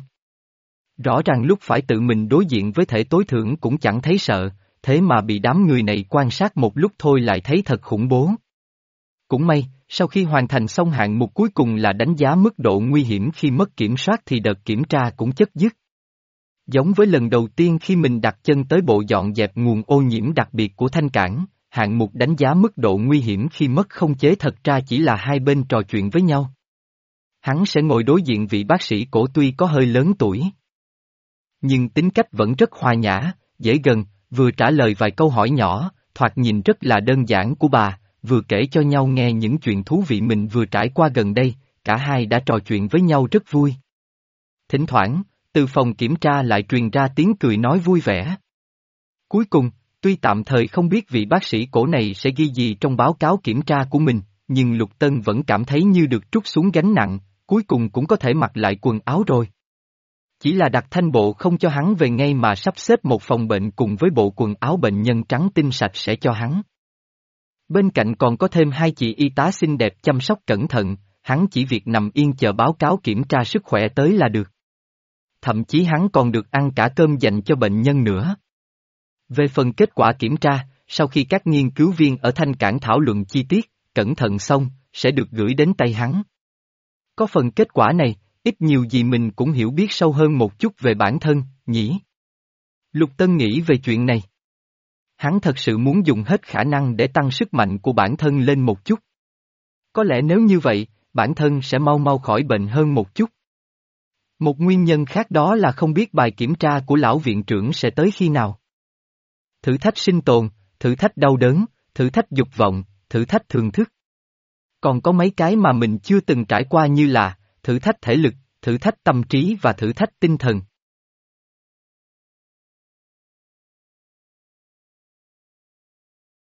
Rõ ràng lúc phải tự mình đối diện với thể tối thượng cũng chẳng thấy sợ, thế mà bị đám người này quan sát một lúc thôi lại thấy thật khủng bố. Cũng may, sau khi hoàn thành xong hạng mục cuối cùng là đánh giá mức độ nguy hiểm khi mất kiểm soát thì đợt kiểm tra cũng chất dứt. Giống với lần đầu tiên khi mình đặt chân tới bộ dọn dẹp nguồn ô nhiễm đặc biệt của Thanh Cảng, hạng mục đánh giá mức độ nguy hiểm khi mất khống chế thật ra chỉ là hai bên trò chuyện với nhau. Hắn sẽ ngồi đối diện vị bác sĩ cổ tuy có hơi lớn tuổi. Nhưng tính cách vẫn rất hòa nhã, dễ gần, vừa trả lời vài câu hỏi nhỏ, thoạt nhìn rất là đơn giản của bà, vừa kể cho nhau nghe những chuyện thú vị mình vừa trải qua gần đây, cả hai đã trò chuyện với nhau rất vui. Thỉnh thoảng, từ phòng kiểm tra lại truyền ra tiếng cười nói vui vẻ. Cuối cùng, tuy tạm thời không biết vị bác sĩ cổ này sẽ ghi gì trong báo cáo kiểm tra của mình, nhưng Lục Tân vẫn cảm thấy như được trút xuống gánh nặng, cuối cùng cũng có thể mặc lại quần áo rồi. Chỉ là đặt thanh bộ không cho hắn về ngay mà sắp xếp một phòng bệnh cùng với bộ quần áo bệnh nhân trắng tinh sạch sẽ cho hắn. Bên cạnh còn có thêm hai chị y tá xinh đẹp chăm sóc cẩn thận, hắn chỉ việc nằm yên chờ báo cáo kiểm tra sức khỏe tới là được. Thậm chí hắn còn được ăn cả cơm dành cho bệnh nhân nữa. Về phần kết quả kiểm tra, sau khi các nghiên cứu viên ở Thanh Cảng thảo luận chi tiết, cẩn thận xong, sẽ được gửi đến tay hắn. Có phần kết quả này, ít nhiều gì mình cũng hiểu biết sâu hơn một chút về bản thân, nhỉ? Lục Tân nghĩ về chuyện này. Hắn thật sự muốn dùng hết khả năng để tăng sức mạnh của bản thân lên một chút. Có lẽ nếu như vậy, bản thân sẽ mau mau khỏi bệnh hơn một chút. Một nguyên nhân khác đó là không biết bài kiểm tra của lão viện trưởng sẽ tới khi nào. Thử thách sinh tồn, thử thách đau đớn, thử thách dục vọng, thử thách thường thức. Còn có mấy cái mà mình chưa từng trải qua như là thử thách thể lực, thử thách tâm trí và thử thách tinh thần.